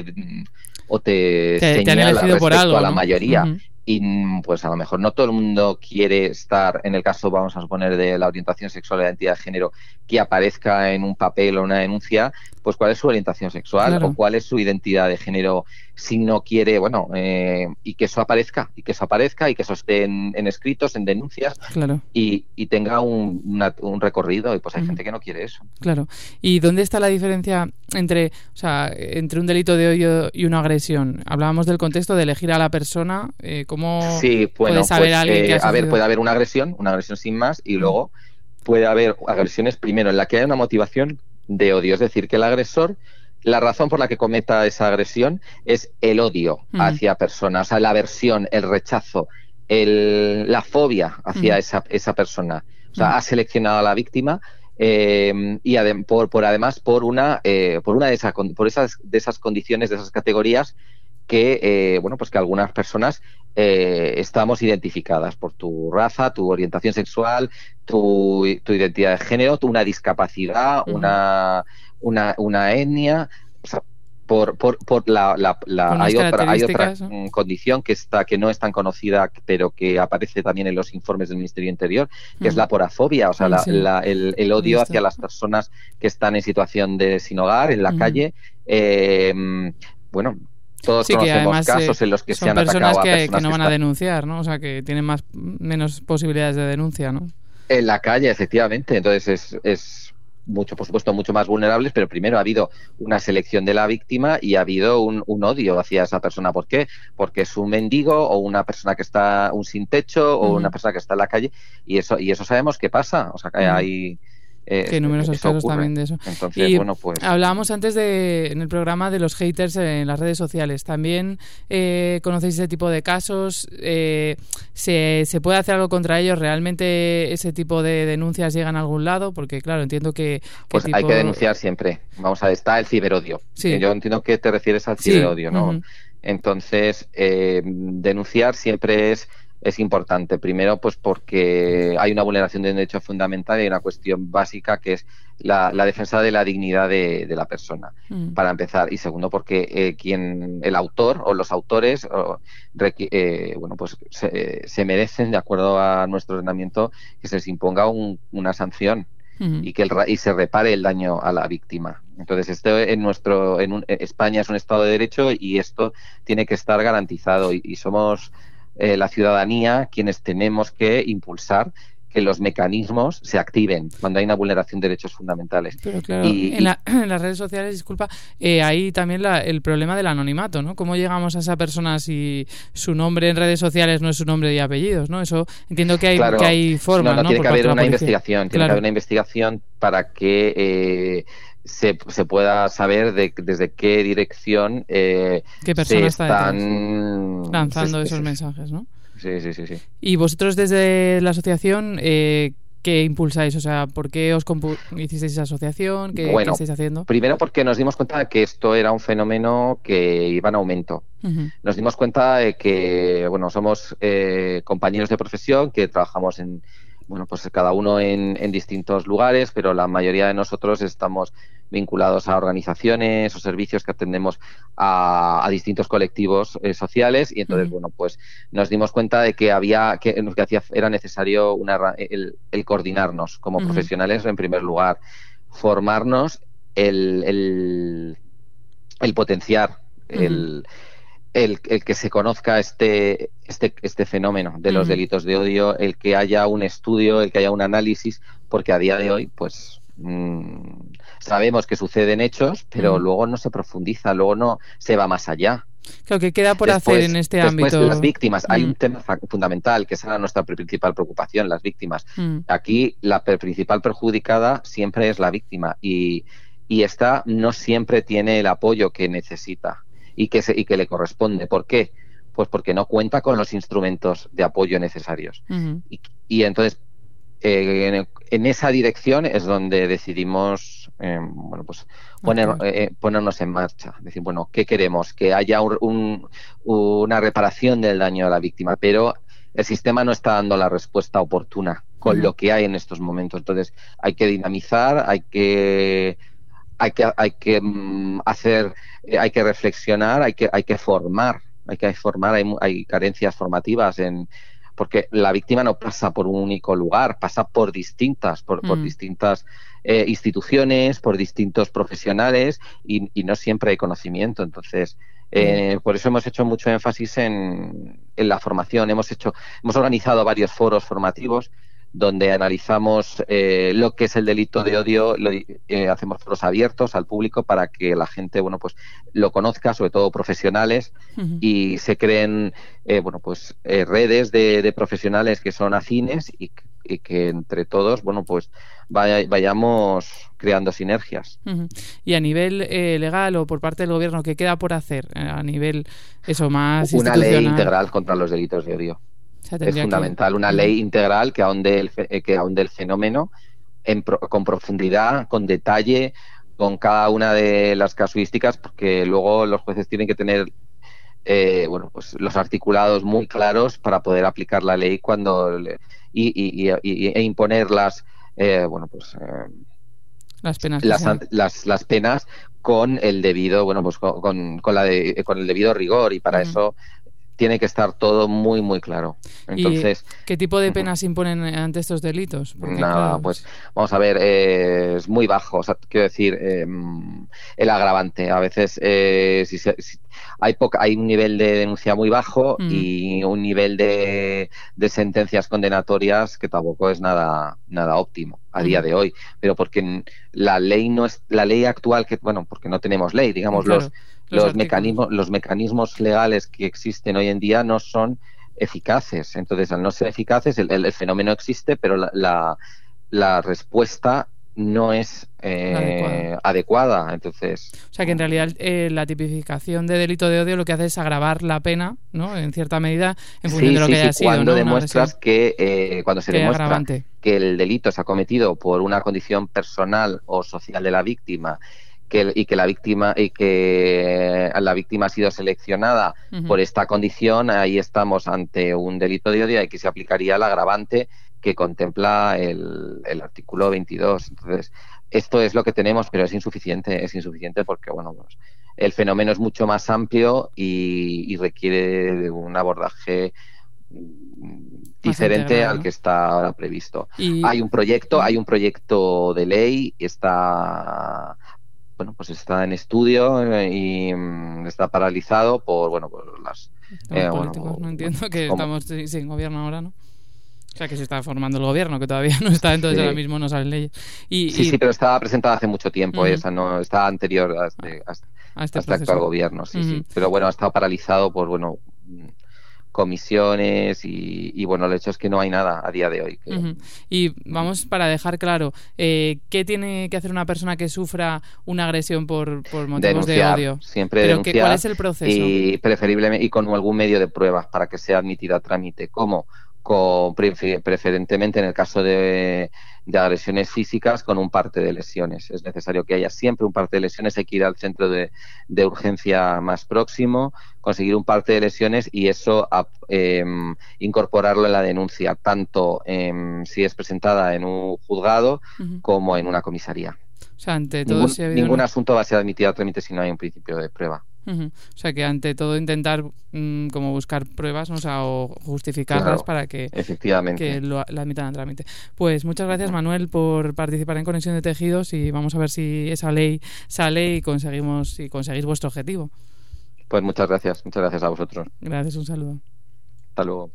o te, te señala te respecto por algo, a la ¿no? mayoría. Uh-huh. Y pues a lo mejor no todo el mundo quiere estar, en el caso, vamos a suponer, de la orientación sexual o la identidad de género, que aparezca en un papel o una denuncia, pues cuál es su orientación sexual, claro. o cuál es su identidad de género, si no quiere, bueno, eh, y que eso aparezca, y que eso aparezca, y que eso esté en, en escritos, en denuncias, claro. y, y tenga un, una, un recorrido, y pues hay uh-huh. gente que no quiere eso. Claro. ¿Y dónde está la diferencia entre, o sea, entre un delito de odio y una agresión? Hablábamos del contexto de elegir a la persona, eh, ¿cómo sí, bueno, puede saber pues, alguien eh, que ha a ver, puede haber una agresión, una agresión sin más, y uh-huh. luego puede haber agresiones, primero, en la que haya una motivación de odio, es decir, que el agresor, la razón por la que cometa esa agresión es el odio uh-huh. hacia persona, o sea, la aversión, el rechazo, el, la fobia hacia uh-huh. esa, esa persona. O sea, uh-huh. ha seleccionado a la víctima eh, y adem- por, por además por una, eh, por una de esas, por esas, de esas condiciones, de esas categorías que, eh, bueno, pues que algunas personas eh, estamos identificadas por tu raza, tu orientación sexual, tu, tu identidad de género, tu, una discapacidad, uh-huh. una, una, una etnia, o sea, por, por, por la, la, la hay otra, hay otra ¿no? condición que está, que no es tan conocida, pero que aparece también en los informes del Ministerio Interior, que uh-huh. es la aporafobia, o sea, la, sí. la, el, el odio hacia las personas que están en situación de sin hogar, en la uh-huh. calle, eh, bueno. Todos sí, conocemos además, casos eh, en los que son se han personas atacado que, a personas que no van que a denunciar, ¿no? O sea, que tienen más menos posibilidades de denuncia, ¿no? En la calle, efectivamente. Entonces es, es mucho, por supuesto, mucho más vulnerables, pero primero ha habido una selección de la víctima y ha habido un, un odio hacia esa persona. ¿Por qué? Porque es un mendigo o una persona que está un sin techo o uh-huh. una persona que está en la calle, y eso y eso sabemos qué pasa. O sea, que uh-huh. hay Eh, que hay numerosos casos ocurre. También de eso. Entonces, y bueno, pues... hablábamos antes de en el programa de los haters en las redes sociales. ¿También eh, conocéis ese tipo de casos? Eh, ¿se, ¿Se puede hacer algo contra ellos? ¿Realmente ese tipo de denuncias llegan a algún lado? Porque, claro, entiendo que... Pues tipo... hay que denunciar siempre. Vamos a ver, está el ciberodio. Sí. Yo entiendo que te refieres al ciberodio, sí. ¿no? Uh-huh. Entonces, eh, denunciar siempre es... es importante. Primero, pues porque hay una vulneración de un derecho fundamental y hay una cuestión básica que es la, la defensa de la dignidad de, de la persona, mm. para empezar. Y segundo, porque eh, quien el autor o los autores o, requ- eh, bueno, pues se, se merecen, de acuerdo a nuestro ordenamiento, que se les imponga un, una sanción mm. y que el, y se repare el daño a la víctima. Entonces, esto en nuestro en un, España es un Estado de Derecho y esto tiene que estar garantizado y, y somos Eh, la ciudadanía quienes tenemos que impulsar que los mecanismos se activen cuando hay una vulneración de derechos fundamentales. Pero claro, y, en, la, en las redes sociales, disculpa, eh, hay también la, el problema del anonimato, ¿no? ¿Cómo llegamos a esa persona si su nombre en redes sociales no es su nombre y apellidos, ¿no? Eso entiendo que hay, claro, que hay formas, ¿no? No, ¿no? tiene Por que haber parte de la una policía. investigación, tiene Claro. que haber una investigación para que eh, se, se pueda saber de, desde qué dirección eh, ¿Qué persona se está están lanzando se, esos se, mensajes, ¿no? Sí, sí, sí, sí. Y vosotros desde la asociación, eh, ¿qué impulsáis? O sea, ¿por qué os compu- hicisteis esa asociación? ¿Qué, bueno, ¿qué estáis haciendo? Primero porque nos dimos cuenta de que esto era un fenómeno que iba en aumento. Uh-huh. Nos dimos cuenta de que, bueno, somos eh, compañeros de profesión que trabajamos en, bueno, pues cada uno en, en distintos lugares, pero la mayoría de nosotros estamos vinculados a organizaciones o servicios que atendemos a, a distintos colectivos eh, sociales y entonces, uh-huh. bueno, pues nos dimos cuenta de que había que, que hacía, era necesario una, el, el coordinarnos como uh-huh. profesionales en primer lugar, formarnos, el, el, el potenciar, uh-huh. el, el, el que se conozca este, este, este fenómeno de los uh-huh. delitos de odio, el que haya un estudio, el que haya un análisis, porque a día de hoy, pues... Mmm, sabemos que suceden hechos, pero uh-huh. luego no se profundiza, luego no se va más allá. Claro, ¿qué queda por después, hacer en este después, ámbito? Las víctimas, uh-huh. hay un tema fundamental que es nuestra principal preocupación, las víctimas. Uh-huh. Aquí la principal perjudicada siempre es la víctima y, y esta no siempre tiene el apoyo que necesita y que, se, y que le corresponde. ¿Por qué? Pues porque no cuenta con los instrumentos de apoyo necesarios. Uh-huh. Y, y entonces eh, en, en esa dirección es donde decidimos eh, bueno, pues poner, okay. eh, ponernos en marcha. Decir, bueno, ¿qué queremos? Que haya un, un, una reparación del daño a la víctima, pero el sistema no está dando la respuesta oportuna con uh-huh. lo que hay en estos momentos. Entonces, hay que dinamizar, hay que hay que hay que um, hacer, hay que reflexionar, hay que hay que formar, hay que formar, hay, hay carencias formativas en porque la víctima no pasa por un único lugar, pasa por distintas, por, mm. por distintas eh, instituciones, por distintos profesionales y, y no siempre hay conocimiento. Entonces, eh, mm. por eso hemos hecho mucho énfasis en, en la formación. Hemos hecho, hemos organizado varios foros formativos donde analizamos eh, lo que es el delito de odio, lo, eh, hacemos foros abiertos al público para que la gente, bueno, pues lo conozca, sobre todo profesionales, uh-huh. y se creen, eh, bueno, pues eh, redes de, de profesionales que son afines y, y que entre todos, bueno, pues vaya, vayamos creando sinergias. Uh-huh. Y a nivel eh, legal o por parte del gobierno, ¿qué queda por hacer eh, a nivel eso más Una institucional? Ley integral contra los delitos de odio. O sea, es fundamental, que... una ley integral que ahonde el, que ahonde el fenómeno en pro, con profundidad, con detalle, con cada una de las casuísticas, porque luego los jueces tienen que tener eh, bueno, pues los articulados muy claros para poder aplicar la ley cuando le, y, y, y, y, e imponerlas, eh, bueno, pues eh, las penas, las, las, las penas con el debido, bueno, pues con, con la de, con el debido rigor y para uh-huh. eso tiene que estar todo muy, muy claro. Entonces, ¿y qué tipo de penas uh-huh. imponen ante estos delitos? Porque, nada, claro, pues vamos a ver, eh, es muy bajo. O sea, quiero decir, eh, el agravante. A veces eh, si se, si hay poca, hay un nivel de denuncia muy bajo uh-huh. y un nivel de, de sentencias condenatorias que tampoco es nada, nada óptimo a uh-huh. día de hoy. Pero porque la ley no es la ley actual, que bueno, porque no tenemos ley, digamos, claro. los Los, los mecanismos los mecanismos legales que existen hoy en día no son eficaces. Entonces, al no ser eficaces, el, el, el fenómeno existe, pero la, la, la respuesta no es eh, adecuada. adecuada. Entonces, o sea, que en realidad eh, la tipificación de delito de odio lo que hace es agravar la pena, ¿no? En cierta medida, en función sí, de lo sí, que haya sí, sido. Cuando ¿no? demuestras que, eh, cuando se demuestra agravante. que el delito se ha cometido por una condición personal o social de la víctima, Que, y que la víctima y que la víctima ha sido seleccionada uh-huh. por esta condición, ahí estamos ante un delito de odio y que se aplicaría el agravante que contempla el, el artículo veintidós. Entonces, esto es lo que tenemos, pero es insuficiente, es insuficiente porque bueno, pues, el fenómeno es mucho más amplio y, y requiere de un abordaje diferente integral, al ¿no? que está ahora previsto. Y... Hay un proyecto, hay un proyecto de ley, está bueno, pues está en estudio y mm, está paralizado por, bueno, por las... Eh, políticos, bueno, no entiendo que ¿cómo? Estamos sin gobierno ahora, ¿no? O sea, que se está formando el gobierno, que todavía no está, entonces sí. ahora mismo no salen leyes. Y, sí, y... sí, pero estaba presentada hace mucho tiempo, uh-huh. esa no está anterior a este, a este, a este, a este actual gobierno, sí, uh-huh. sí. Pero bueno, ha estado paralizado por, bueno... comisiones y, y bueno, el hecho es que no hay nada a día de hoy. Que... Uh-huh. Y vamos para dejar claro, eh, ¿qué tiene que hacer una persona que sufra una agresión por, por motivos denunciar, de odio? Siempre ¿Pero denunciar. Que, ¿Cuál es el proceso? Y preferiblemente y con algún medio de prueba para que sea admitida a trámite. ¿Cómo? Con, preferentemente en el caso de, de agresiones físicas con un parte de lesiones. Es necesario que haya siempre un parte de lesiones, hay que ir al centro de, de urgencia más próximo, conseguir un parte de lesiones y eso eh, incorporarlo en la denuncia, tanto eh, si es presentada en un juzgado uh-huh. como en una comisaría. O sea, ante todo, ningún, si ha ningún asunto va a ser admitido a trámite si no hay un principio de prueba. Uh-huh. O sea, que ante todo intentar mmm, como buscar pruebas, ¿no? O sea, o justificarlas claro, para que, efectivamente. que lo, la admitan a trámite. Pues muchas gracias, Manuel, por participar en Conexión de Tejidos y vamos a ver si esa ley sale y conseguimos y conseguís vuestro objetivo. Pues muchas gracias, muchas gracias a vosotros. Gracias, un saludo. Hasta luego.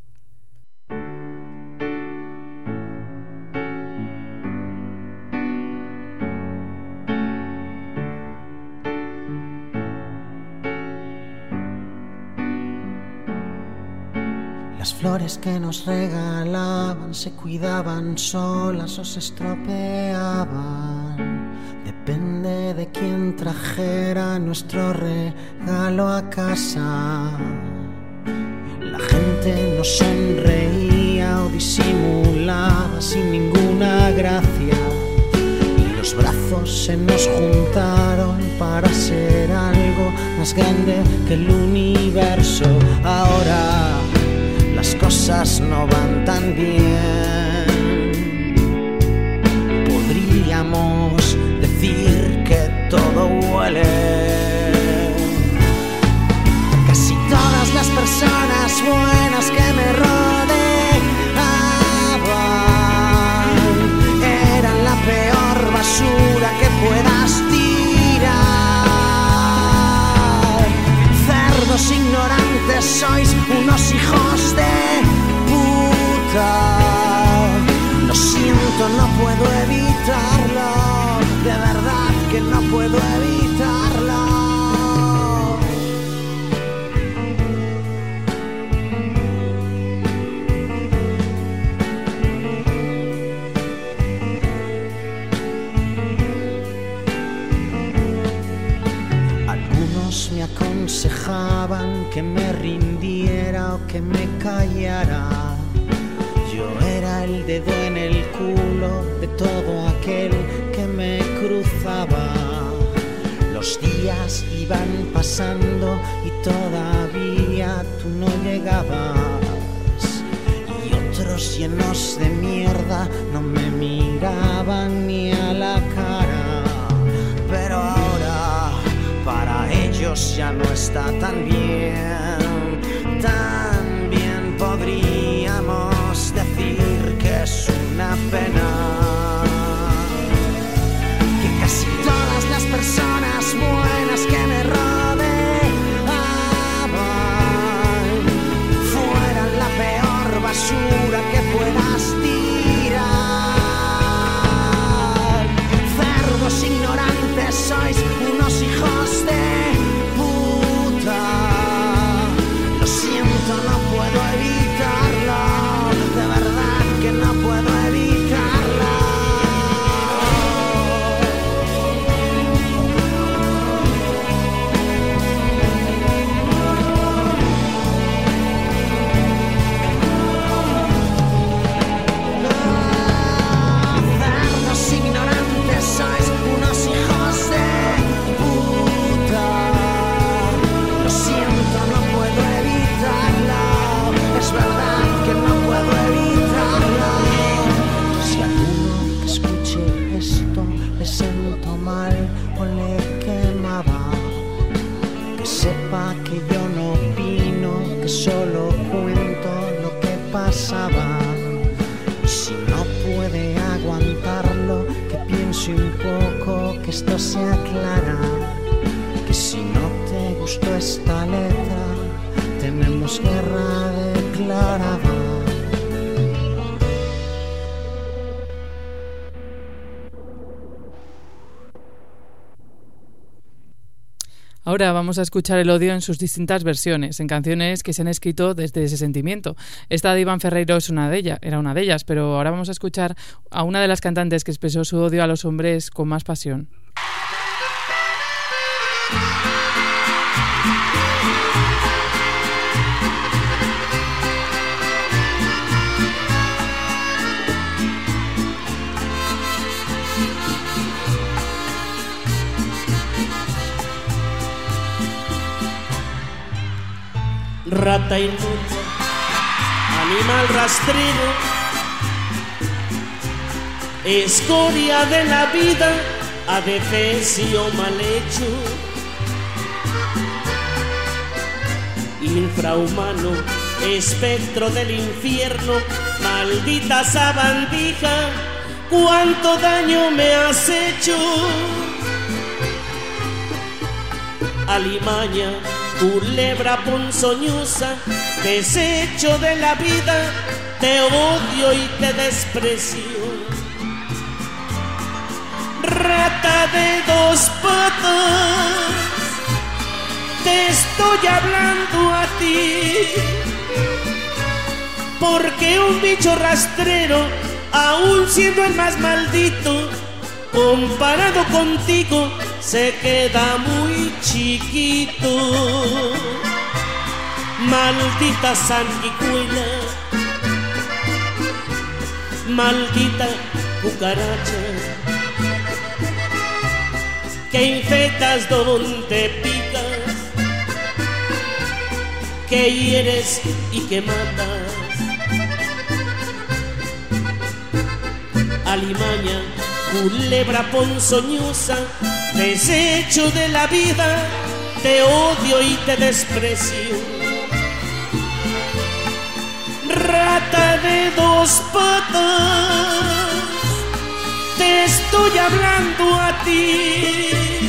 Las flores que nos regalaban se cuidaban solas o se estropeaban. Depende de quién trajera nuestro regalo a casa. La gente gente no sonreía o disimulaba sin ninguna gracia, y los brazos se nos juntaron para ser algo más grande que el universo. Ahora las cosas no van tan bien. Podríamos decir que todo huele. Casi todas las personas buenas que me rodeaban eran la peor basura que puedas tirar. Cerdos ignorantes, sois unos hijos de puta. Lo siento, no puedo evitarlo, de verdad que no puedo evitarlo. Algunos me aconsejaban que me rindiera o que me callara. Yo era el dedo en el culo de todo aquel que me cruzaba. Los días iban pasando y todavía tú no llegabas. Y otros llenos de mierda no me miraban ni a la cara. Pero ahora para ellos ya no está tan bien. Tan bien podríamos decir que es una pena que casi todas las personas buenas que me rodeaban fueran la peor basura que puedas tirar. Cerdos ignorantes, sois unos hijos de puta. Lo siento, no puedo evitarlo, de verdad que no puedo evitarlo. Cerdos ignorantes, sois unos hijos de puta. Lo siento, no puedo evitarlo, es verdad que no puedo evitarlo. Si alguno que escuche esto le siento mal o le quemaba, que sepa que yo no opino, que solo cuento lo que pasaba. Y si no puede aguantarlo, que piense un poco, que esto se aclara. Que si no te gustó esta letra, tenemos guerra declarada. Ahora vamos a escuchar el odio en sus distintas versiones, en canciones que se han escrito desde ese sentimiento. Esta de Iván Ferreiro es una de ellas, era una de ellas, pero ahora vamos a escuchar a una de las cantantes que expresó su odio a los hombres con más pasión. Rata inmunda, animal rastrero, escoria de la vida, adefesio mal hecho, infrahumano, espectro del infierno, maldita sabandija, cuánto daño me has hecho. Alimaña, culebra ponzoñosa, desecho de la vida, te odio y te desprecio. Rata de dos patas, te estoy hablando a ti, porque un bicho rastrero, aún siendo el más maldito, comparado contigo, se queda muy chiquito. Maldita sanguijuela, maldita cucaracha, que infectas donde picas, que hieres y que matas. Alimaña, culebra ponzoñosa, desecho de la vida, te odio y te desprecio. Rata de dos patas, te estoy hablando a ti,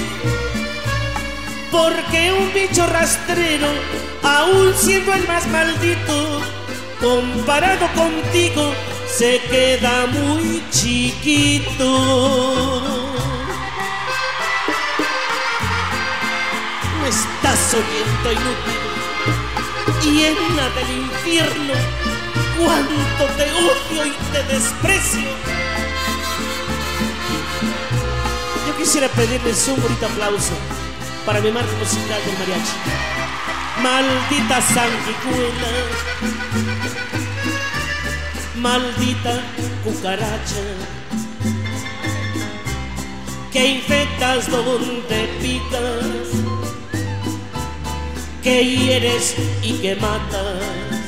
porque un bicho rastrero, aún siendo el más maldito, comparado contigo, se queda muy chiquito. No estás oyendo, inútil, llena del infierno, cuánto te odio y te desprecio. Yo quisiera pedirles un bonito aplauso para mi marco musical del mariachi. Maldita sanguijuela, maldita cucaracha, que infectas donde picas, que hieres y que matas.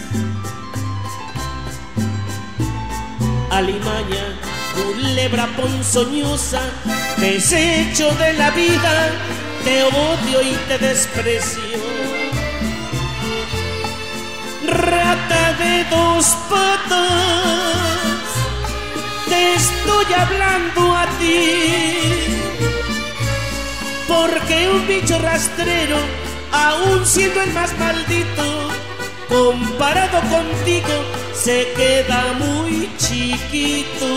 Alimaña, culebra ponzoñosa, desecho de la vida, te odio y te desprecio. Rata de dos patas, te estoy hablando a ti, porque un bicho rastrero, aún siendo el más maldito, comparado contigo, se queda muy chiquito.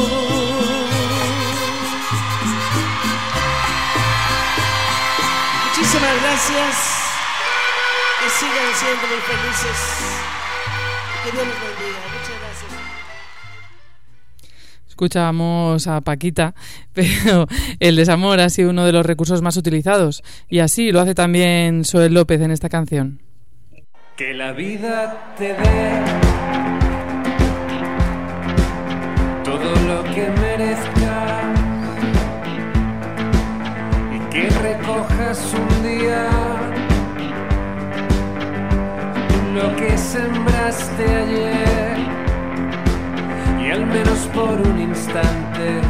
Muchísimas gracias. Que sigan siendo muy felices. Que Dios los bendiga. Muchas gracias. Escuchábamos a Paquita, pero el desamor ha sido uno de los recursos más utilizados, y así lo hace también Soel López en esta canción. Que la vida te dé todo lo que merezcas y que recojas un día lo que sembraste ayer, y al menos por un instante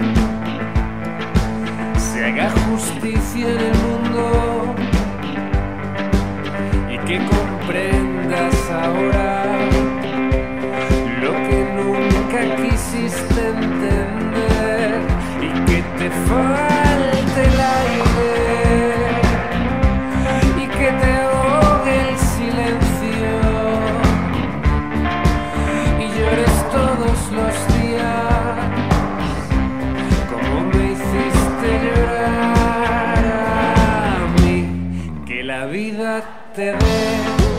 se haga justicia en el mundo, y que comprendas ahora lo que nunca quisiste entender, y que te falte el aire y que te ahogue el silencio y llores todos los días como me hiciste llorar a mí. Que la vida te dé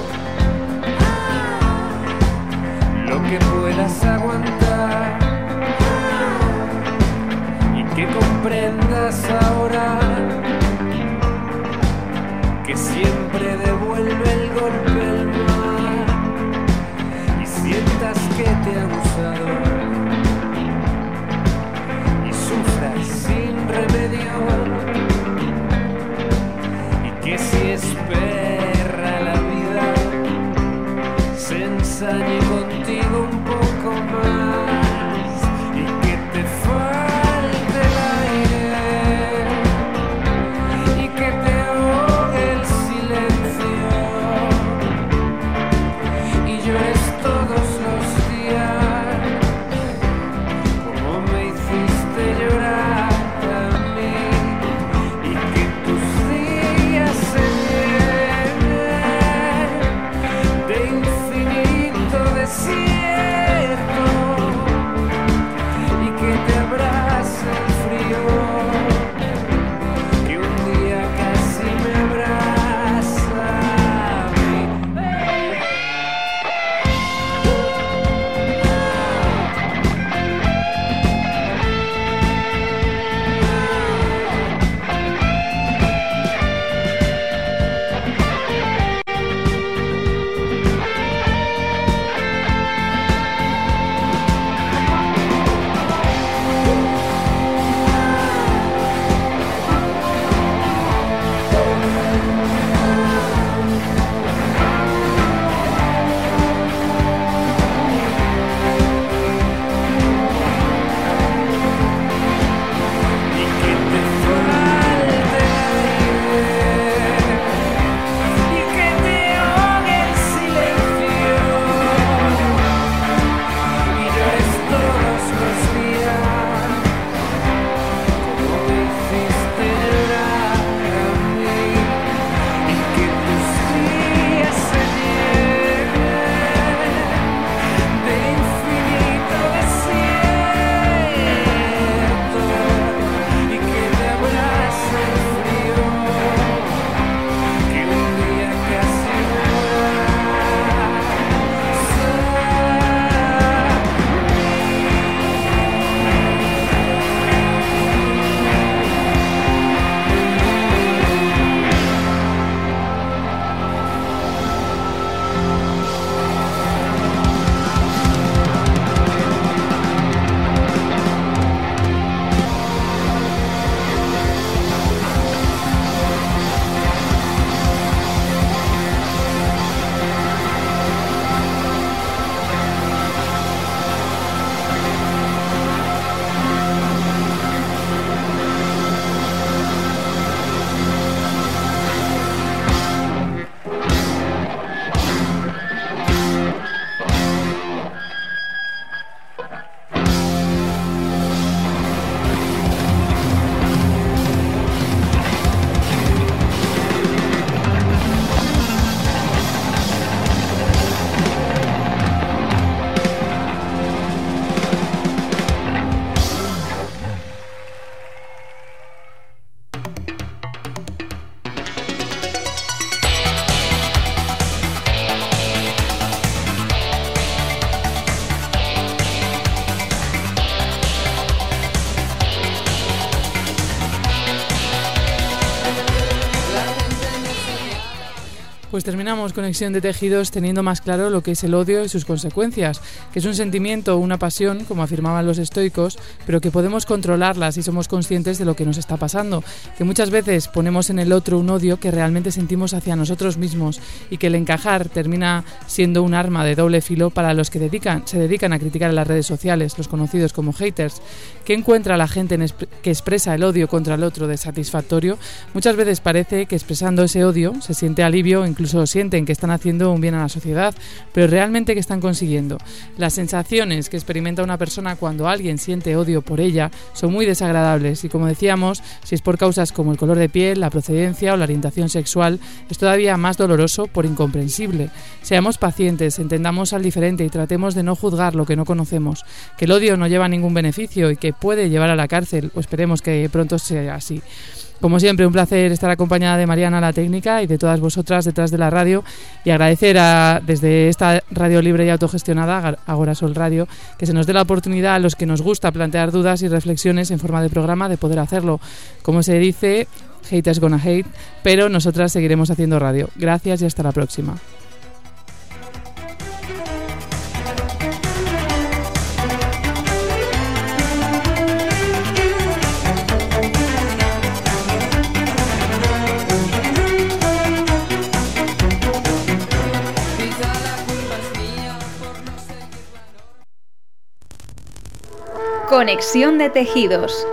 lo que puedas aguantar y que comprendas ahora que siempre devuelve el golpe el mar, y sientas que te ha abusado y sufras sin remedio, y que si espera la vida se ensañe contigo un poco más, y que te falte el aire y que te ahogue el silencio y llores todos los días como me hiciste llorar a mí, y que tus días se llenen de infinito de Pues terminamos Conexión de Tejidos teniendo más claro lo que es el odio y sus consecuencias, que es un sentimiento o una pasión, como afirmaban los estoicos, pero que podemos controlarla si somos conscientes de lo que nos está pasando, que muchas veces ponemos en el otro un odio que realmente sentimos hacia nosotros mismos y que el encajar termina siendo un arma de doble filo para los que dedican, se dedican a criticar en las redes sociales, los conocidos como haters. ¿Qué encuentra la gente en exp- que expresa el odio contra el otro de satisfactorio? Muchas veces parece que expresando ese odio se siente alivio, incluso sienten que están haciendo un bien a la sociedad, pero realmente ¿qué están consiguiendo? Las sensaciones que experimenta una persona cuando alguien siente odio por ella son muy desagradables y, como decíamos, si es por causas como el color de piel, la procedencia o la orientación sexual, es todavía más doloroso por incomprensible. Seamos pacientes, entendamos al diferente y tratemos de no juzgar lo que no conocemos, que el odio no lleva ningún beneficio y que puede llevar a la cárcel, o esperemos que pronto sea así. Como siempre, un placer estar acompañada de Mariana, la técnica, y de todas vosotras detrás de la radio, y agradecer a, desde esta radio libre y autogestionada, Agora Sol Radio, que se nos dé la oportunidad a los que nos gusta plantear dudas y reflexiones en forma de programa de poder hacerlo. Como se dice, haters gonna hate, pero nosotras seguiremos haciendo radio. Gracias y hasta la próxima. Conexión de Tejidos.